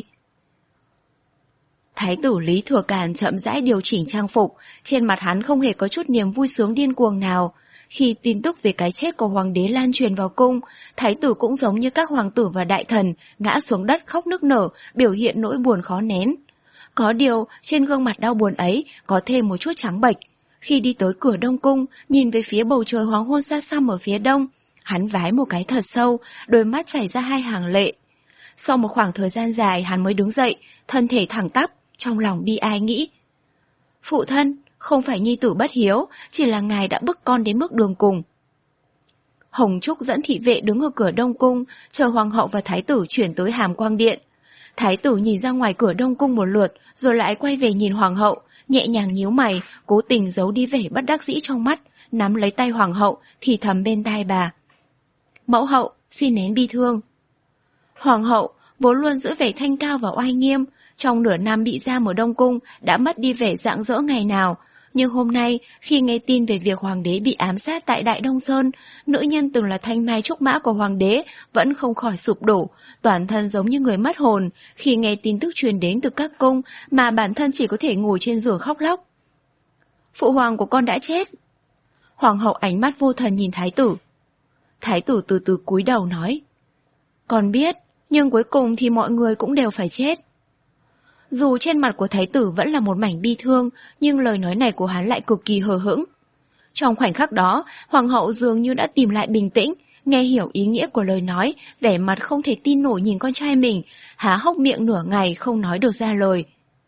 Thái tử Lý Thừa Càn chậm rãi điều chỉnh trang phục, trên mặt hắn không hề có chút niềm vui sướng điên cuồng nào. Khi tin tức về cái chết của hoàng đế lan truyền vào cung, thái tử cũng giống như các hoàng tử và đại thần, ngã xuống đất khóc nức nở, biểu hiện nỗi buồn khó nén. Có điều, trên gương mặt đau buồn ấy có thêm một chút trắng bệch. Khi đi tới cửa Đông Cung, nhìn về phía bầu trời hoàng hôn xa xăm ở phía đông, hắn vái một cái thật sâu, đôi mắt chảy ra hai hàng lệ. Sau một khoảng thời gian dài hắn mới đứng dậy, thân thể thẳng tắp, trong lòng bi ai nghĩ. Phụ thân, không phải nhi tử bất hiếu, chỉ là ngài đã bức con đến mức đường cùng. Hồng Trúc dẫn thị vệ đứng ở cửa Đông Cung, chờ hoàng hậu và thái tử chuyển tới Hàm Quang Điện. Thái tử nhìn ra ngoài cửa Đông Cung một lượt, rồi lại quay về nhìn hoàng hậu, nhẹ nhàng nhíu mày, cố tình giấu đi vẻ bất đắc dĩ trong mắt, nắm lấy tay hoàng hậu, thì thầm bên tai bà. Mẫu hậu, xin nén bi thương. Hoàng hậu, vốn luôn giữ vẻ thanh cao và oai nghiêm, trong nửa năm bị giam ở Đông Cung đã mất đi vẻ rạng rỡ ngày nào. Nhưng hôm nay, khi nghe tin về việc hoàng đế bị ám sát tại Đại Đông Sơn, nữ nhân từng là thanh mai trúc mã của hoàng đế vẫn không khỏi sụp đổ, toàn thân giống như người mất hồn khi nghe tin tức truyền đến từ các cung mà bản thân chỉ có thể ngồi trên giường khóc lóc. Phụ hoàng của con đã chết. Hoàng hậu ánh mắt vô thần nhìn thái tử. Thái tử từ từ cúi đầu nói. Con biết, nhưng cuối cùng thì mọi người cũng đều phải chết. Dù trên mặt của thái tử vẫn là một mảnh bi thương, nhưng lời nói này của hắn lại cực kỳ hờ hững. Trong khoảnh khắc đó, hoàng hậu dường như đã tìm lại bình tĩnh, nghe hiểu ý nghĩa của lời nói, vẻ mặt không thể tin nổi nhìn con trai mình, há hốc miệng nửa ngày không nói được ra lời.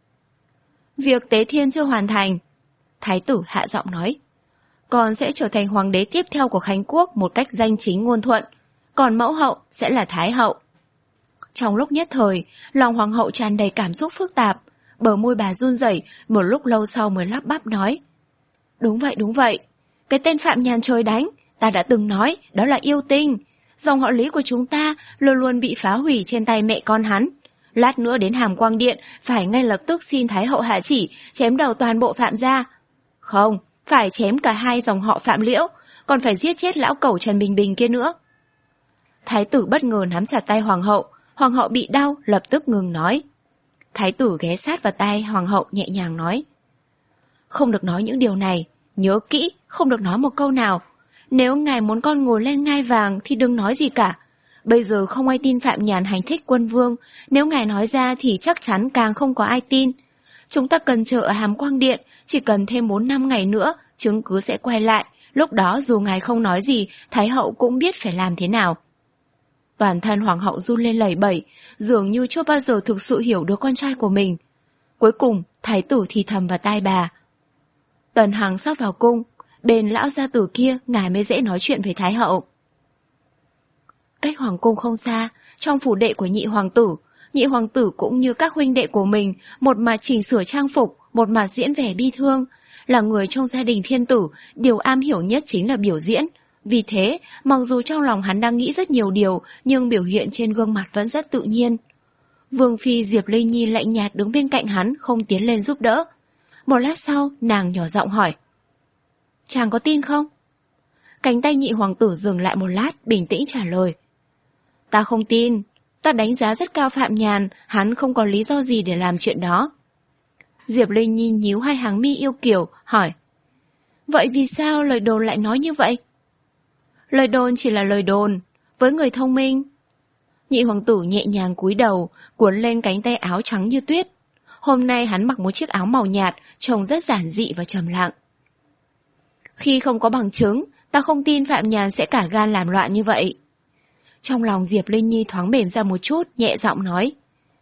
Việc tế thiên chưa hoàn thành. Thái tử hạ giọng nói. Con sẽ trở thành hoàng đế tiếp theo của Khánh Quốc một cách danh chính ngôn thuận, còn mẫu hậu sẽ là thái hậu. Trong lúc nhất thời, lòng hoàng hậu tràn đầy cảm xúc phức tạp, bờ môi bà run rẩy, một lúc lâu sau mới lắp bắp nói. Đúng vậy, đúng vậy. Cái tên Phạm Nhàn trời đánh, ta đã từng nói, đó là yêu tinh. Dòng họ Lý của chúng ta luôn luôn bị phá hủy trên tay mẹ con hắn. Lát nữa đến Hàm Quang Điện, phải ngay lập tức xin Thái hậu hạ chỉ, chém đầu toàn bộ Phạm gia. Không, phải chém cả hai dòng họ Phạm Liễu. còn phải giết chết lão cẩu Trần Bình Bình kia nữa. Thái tử bất ngờ nắm chặt tay hoàng hậu, hoàng hậu bị đau, lập tức ngừng nói. Thái tử ghé sát vào tay hoàng hậu nhẹ nhàng nói. Không được nói những điều này, nhớ kỹ, không được nói một câu nào. Nếu ngài muốn con ngồi lên ngai vàng thì đừng nói gì cả. Bây giờ không ai tin Phạm Nhàn hành thích quân vương, nếu ngài nói ra thì chắc chắn càng không có ai tin. Chúng ta cần chờ ở Hàm Quang Điện, chỉ cần thêm bốn năm ngày nữa, chứng cứ sẽ quay lại. Lúc đó dù ngài không nói gì, Thái hậu cũng biết phải làm thế nào. Toàn thân hoàng hậu run lên lẩy bẩy, dường như chưa bao giờ thực sự hiểu được con trai của mình. Cuối cùng, thái tử thì thầm vào tai bà. Tần Hằng sắp vào cung, bên lão gia tử kia ngài mới dễ nói chuyện với Thái hậu. Cách hoàng cung không xa, trong phủ đệ của nhị hoàng tử, nhị hoàng tử cũng như các huynh đệ của mình, một mặt chỉnh sửa trang phục, một mặt diễn vẻ bi thương. Là người trong gia đình thiên tử, điều am hiểu nhất chính là biểu diễn. Vì thế, mặc dù trong lòng hắn đang nghĩ rất nhiều điều, nhưng biểu hiện trên gương mặt vẫn rất tự nhiên. Vương phi Diệp Linh Nhi lạnh nhạt đứng bên cạnh hắn, không tiến lên giúp đỡ. Một lát sau, nàng nhỏ giọng hỏi. Chàng có tin không? Cánh tay nhị hoàng tử dừng lại một lát, bình tĩnh trả lời. Ta không tin, ta đánh giá rất cao Phạm Nhàn, hắn không có lý do gì để làm chuyện đó. Diệp Linh Nhi nhíu hai hàng mi yêu kiều, hỏi. Vậy vì sao lời đồn lại nói như vậy? Lời đồn chỉ là lời đồn, với người thông minh. Nhị hoàng tử nhẹ nhàng cúi đầu, cuốn lên cánh tay áo trắng như tuyết. Hôm nay hắn mặc một chiếc áo màu nhạt, trông rất giản dị và trầm lặng. Khi không có bằng chứng, ta không tin Phạm Nhàn sẽ cả gan làm loạn như vậy. Trong lòng Diệp Linh Nhi thoáng mềm ra một chút, nhẹ giọng nói.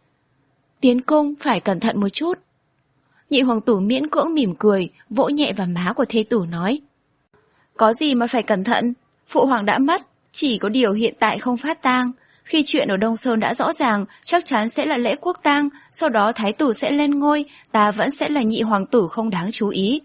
Tiến cung phải cẩn thận một chút. Nhị hoàng tử miễn cưỡng mỉm cười, vỗ nhẹ vào má của thê tử nói. Có gì mà phải cẩn thận, phụ hoàng đã mất, chỉ có điều hiện tại không phát tang. Khi chuyện ở Đông Sơn đã rõ ràng, chắc chắn sẽ là lễ quốc tang, sau đó thái tử sẽ lên ngôi, ta vẫn sẽ là nhị hoàng tử không đáng chú ý.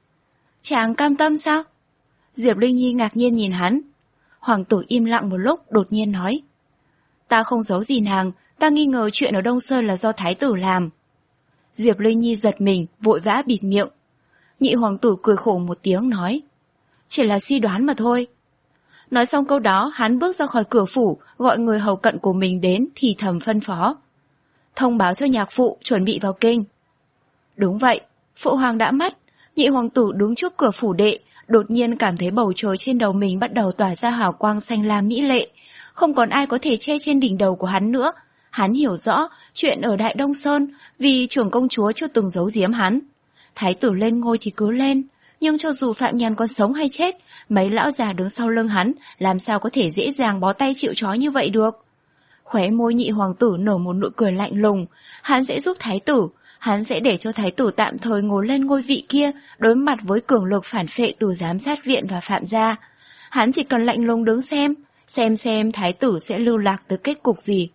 Chàng cam tâm sao? Diệp Linh Nhi ngạc nhiên nhìn hắn. Hoàng tử im lặng một lúc, đột nhiên nói. Ta không giấu gì nàng, ta nghi ngờ chuyện ở Đông Sơn là do thái tử làm. Diệp Linh Nhi giật mình, vội vã bịt miệng. Nhị hoàng tử cười khổ một tiếng nói. Chỉ là suy đoán mà thôi. Nói xong câu đó, hắn bước ra khỏi cửa phủ, gọi người hầu cận của mình đến thì thầm phân phó. Thông báo cho nhạc phụ chuẩn bị vào kinh. Đúng vậy, phụ hoàng đã mất. Nhị hoàng tử đứng trước cửa phủ đệ, đột nhiên cảm thấy bầu trời trên đầu mình bắt đầu tỏa ra hào quang xanh lam mỹ lệ. Không còn ai có thể che trên đỉnh đầu của hắn nữa. Hắn hiểu rõ chuyện ở Đại Đông Sơn vì trưởng công chúa chưa từng giấu giếm hắn. Thái tử lên ngôi thì cứ lên, nhưng cho dù Phạm Nhàn còn sống hay chết, mấy lão già đứng sau lưng hắn làm sao có thể dễ dàng bó tay chịu trói như vậy được. Khóe môi nhị hoàng tử nở một nụ cười lạnh lùng. Hắn sẽ giúp thái tử, hắn sẽ để cho thái tử tạm thời ngồi lên ngôi vị kia, đối mặt với cường lực phản phệ từ giám sát viện và Phạm gia. Hắn chỉ cần lạnh lùng đứng xem, xem xem thái tử sẽ lưu lạc tới kết cục gì.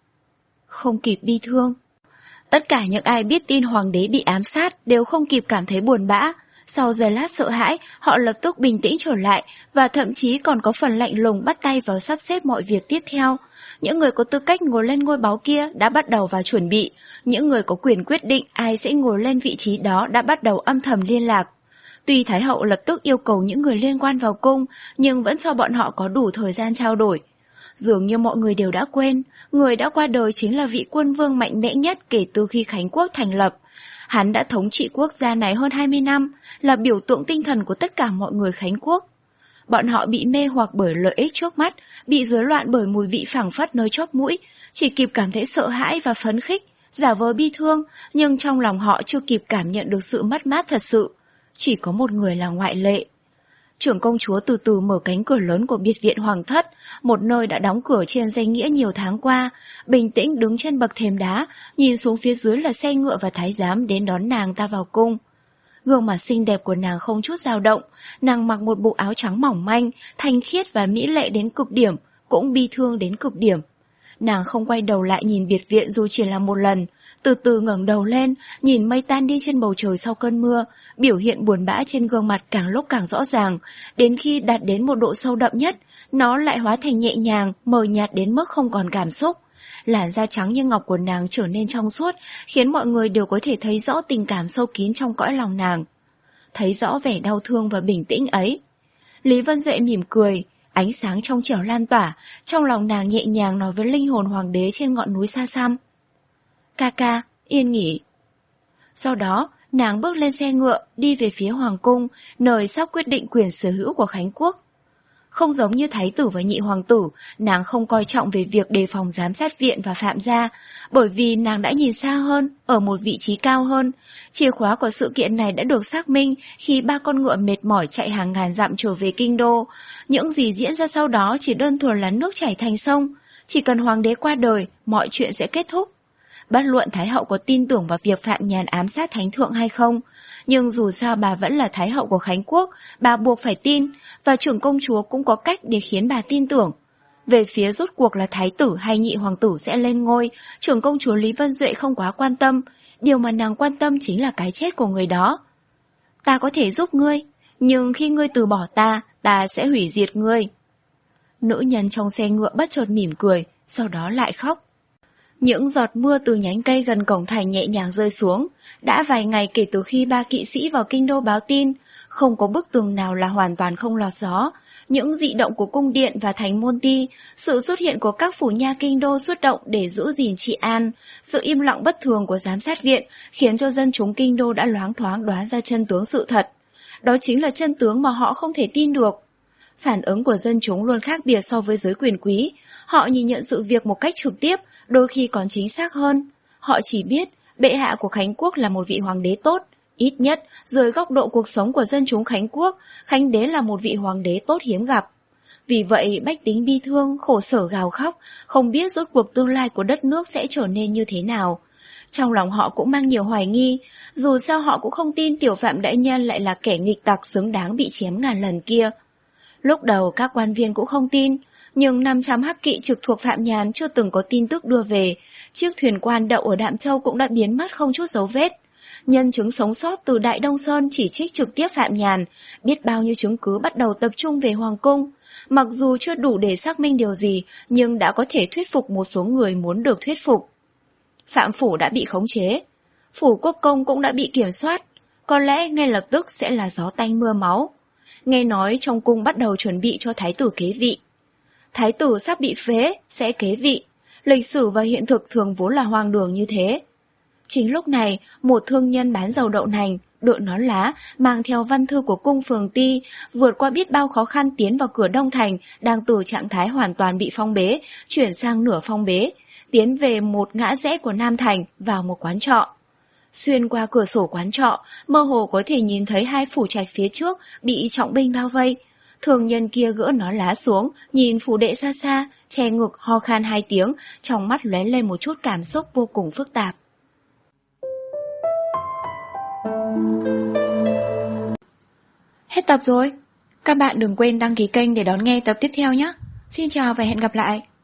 Không kịp bi thương. Tất cả những ai biết tin hoàng đế bị ám sát đều không kịp cảm thấy buồn bã. Sau giây lát sợ hãi, họ lập tức bình tĩnh trở lại và thậm chí còn có phần lạnh lùng bắt tay vào sắp xếp mọi việc tiếp theo. Những người có tư cách ngồi lên ngôi báu kia đã bắt đầu vào chuẩn bị. Những người có quyền quyết định ai sẽ ngồi lên vị trí đó đã bắt đầu âm thầm liên lạc. Tuy Thái hậu lập tức yêu cầu những người liên quan vào cung, nhưng vẫn cho bọn họ có đủ thời gian trao đổi. Dường như mọi người đều đã quên, người đã qua đời chính là vị quân vương mạnh mẽ nhất kể từ khi Khánh Quốc thành lập. Hắn đã thống trị quốc gia này hơn hai mươi năm, là biểu tượng tinh thần của tất cả mọi người Khánh Quốc. Bọn họ bị mê hoặc bởi lợi ích trước mắt, bị rối loạn bởi mùi vị phảng phất nơi chóp mũi, chỉ kịp cảm thấy sợ hãi và phấn khích, giả vờ bi thương, nhưng trong lòng họ chưa kịp cảm nhận được sự mất mát thật sự. Chỉ có một người là ngoại lệ. Trưởng công chúa từ từ mở cánh cửa lớn của biệt viện hoàng thất, một nơi đã đóng cửa trên danh nghĩa nhiều tháng qua, bình tĩnh đứng trên bậc thềm đá, nhìn xuống phía dưới là xe ngựa và thái giám đến đón nàng ta vào cung. Gương mặt xinh đẹp của nàng không chút dao động, nàng mặc một bộ áo trắng mỏng manh, thanh khiết và mỹ lệ đến cực điểm, cũng bi thương đến cực điểm. Nàng không quay đầu lại nhìn biệt viện dù chỉ là một lần, từ từ ngẩng đầu lên, nhìn mây tan đi trên bầu trời sau cơn mưa, biểu hiện buồn bã trên gương mặt càng lúc càng rõ ràng, đến khi đạt đến một độ sâu đậm nhất, nó lại hóa thành nhẹ nhàng, mờ nhạt đến mức không còn cảm xúc. Làn da trắng như ngọc của nàng trở nên trong suốt, khiến mọi người đều có thể thấy rõ tình cảm sâu kín trong cõi lòng nàng. Thấy rõ vẻ đau thương và bình tĩnh ấy. Lý Vân Duệ mỉm cười, ánh sáng trong trẻo lan tỏa, trong lòng nàng nhẹ nhàng nói với linh hồn hoàng đế trên ngọn núi xa xăm. Ca ca, yên nghỉ. Sau đó, nàng bước lên xe ngựa, đi về phía hoàng cung, nơi sắp quyết định quyền sở hữu của Khánh Quốc. Không giống như thái tử và nhị hoàng tử, nàng không coi trọng về việc đề phòng giám sát viện và phạm gia, bởi vì nàng đã nhìn xa hơn, ở một vị trí cao hơn. Chìa khóa của sự kiện này đã được xác minh khi ba con ngựa mệt mỏi chạy hàng ngàn dặm trở về kinh đô. Những gì diễn ra sau đó chỉ đơn thuần là nước chảy thành sông. Chỉ cần hoàng đế qua đời, mọi chuyện sẽ kết thúc. Bất luận Thái hậu có tin tưởng vào việc Phạm Nhàn ám sát thánh thượng hay không, nhưng dù sao bà vẫn là Thái hậu của Khánh Quốc, bà buộc phải tin, và trưởng công chúa cũng có cách để khiến bà tin tưởng. Về phía rốt cuộc là thái tử hay nhị hoàng tử sẽ lên ngôi, trưởng công chúa Lý Vân Duệ không quá quan tâm, điều mà nàng quan tâm chính là cái chết của người đó. Ta có thể giúp ngươi, nhưng khi ngươi từ bỏ ta, ta sẽ hủy diệt ngươi. Nữ nhân trong xe ngựa bất chợt mỉm cười, sau đó lại khóc. Những giọt mưa từ nhánh cây gần cổng thành nhẹ nhàng rơi xuống. Đã vài ngày kể từ khi ba kỵ sĩ vào kinh đô báo tin, không có bức tường nào là hoàn toàn không lọt gió. Những dị động của cung điện và thành môn ti, sự xuất hiện của các phủ nha kinh đô xuất động để giữ gìn trị an, sự im lặng bất thường của giám sát viện khiến cho dân chúng kinh đô đã loáng thoáng đoán ra chân tướng sự thật. Đó chính là chân tướng mà họ không thể tin được. Phản ứng của dân chúng luôn khác biệt so với giới quyền quý. Họ nhìn nhận sự việc một cách trực tiếp, đôi khi còn chính xác hơn. Họ chỉ biết bệ hạ của Khánh Quốc là một vị hoàng đế tốt. Ít nhất, dưới góc độ cuộc sống của dân chúng Khánh Quốc, Khánh đế là một vị hoàng đế tốt hiếm gặp. Vì vậy, bách tính bi thương, khổ sở gào khóc, không biết rốt cuộc tương lai của đất nước sẽ trở nên như thế nào. Trong lòng họ cũng mang nhiều hoài nghi, dù sao họ cũng không tin tiểu Phạm đại nhân lại là kẻ nghịch tặc xứng đáng bị chém ngàn lần kia. Lúc đầu các quan viên cũng không tin, nhưng năm trăm hắc kỵ trực thuộc Phạm Nhàn chưa từng có tin tức đưa về. Chiếc thuyền quan đậu ở Đạm Châu cũng đã biến mất không chút dấu vết. Nhân chứng sống sót từ Đại Đông Sơn chỉ trích trực tiếp Phạm Nhàn, biết bao nhiêu chứng cứ bắt đầu tập trung về Hoàng cung. Mặc dù chưa đủ để xác minh điều gì, nhưng đã có thể thuyết phục một số người muốn được thuyết phục. Phạm phủ đã bị khống chế, phủ quốc công cũng đã bị kiểm soát, có lẽ ngay lập tức sẽ là gió tanh mưa máu. Nghe nói trong cung bắt đầu chuẩn bị cho thái tử kế vị. Thái tử sắp bị phế, sẽ kế vị. Lịch sử và hiện thực thường vốn là hoang đường như thế. Chính lúc này, một thương nhân bán dầu đậu nành, đội nón lá, mang theo văn thư của cung phường Ti, vượt qua biết bao khó khăn tiến vào cửa Đông Thành, đang từ trạng thái hoàn toàn bị phong bế, chuyển sang nửa phong bế, tiến về một ngã rẽ của Nam Thành, vào một quán trọ. Xuyên qua cửa sổ quán trọ, mơ hồ có thể nhìn thấy hai phủ trạch phía trước bị trọng binh bao vây. Thường nhân kia gỡ nón lá xuống, nhìn phủ đệ xa xa, che ngực ho khan hai tiếng, trong mắt lóe lên một chút cảm xúc vô cùng phức tạp. Hết tập rồi. Các bạn đừng quên đăng ký kênh để đón nghe tập tiếp theo nhé. Xin chào và hẹn gặp lại.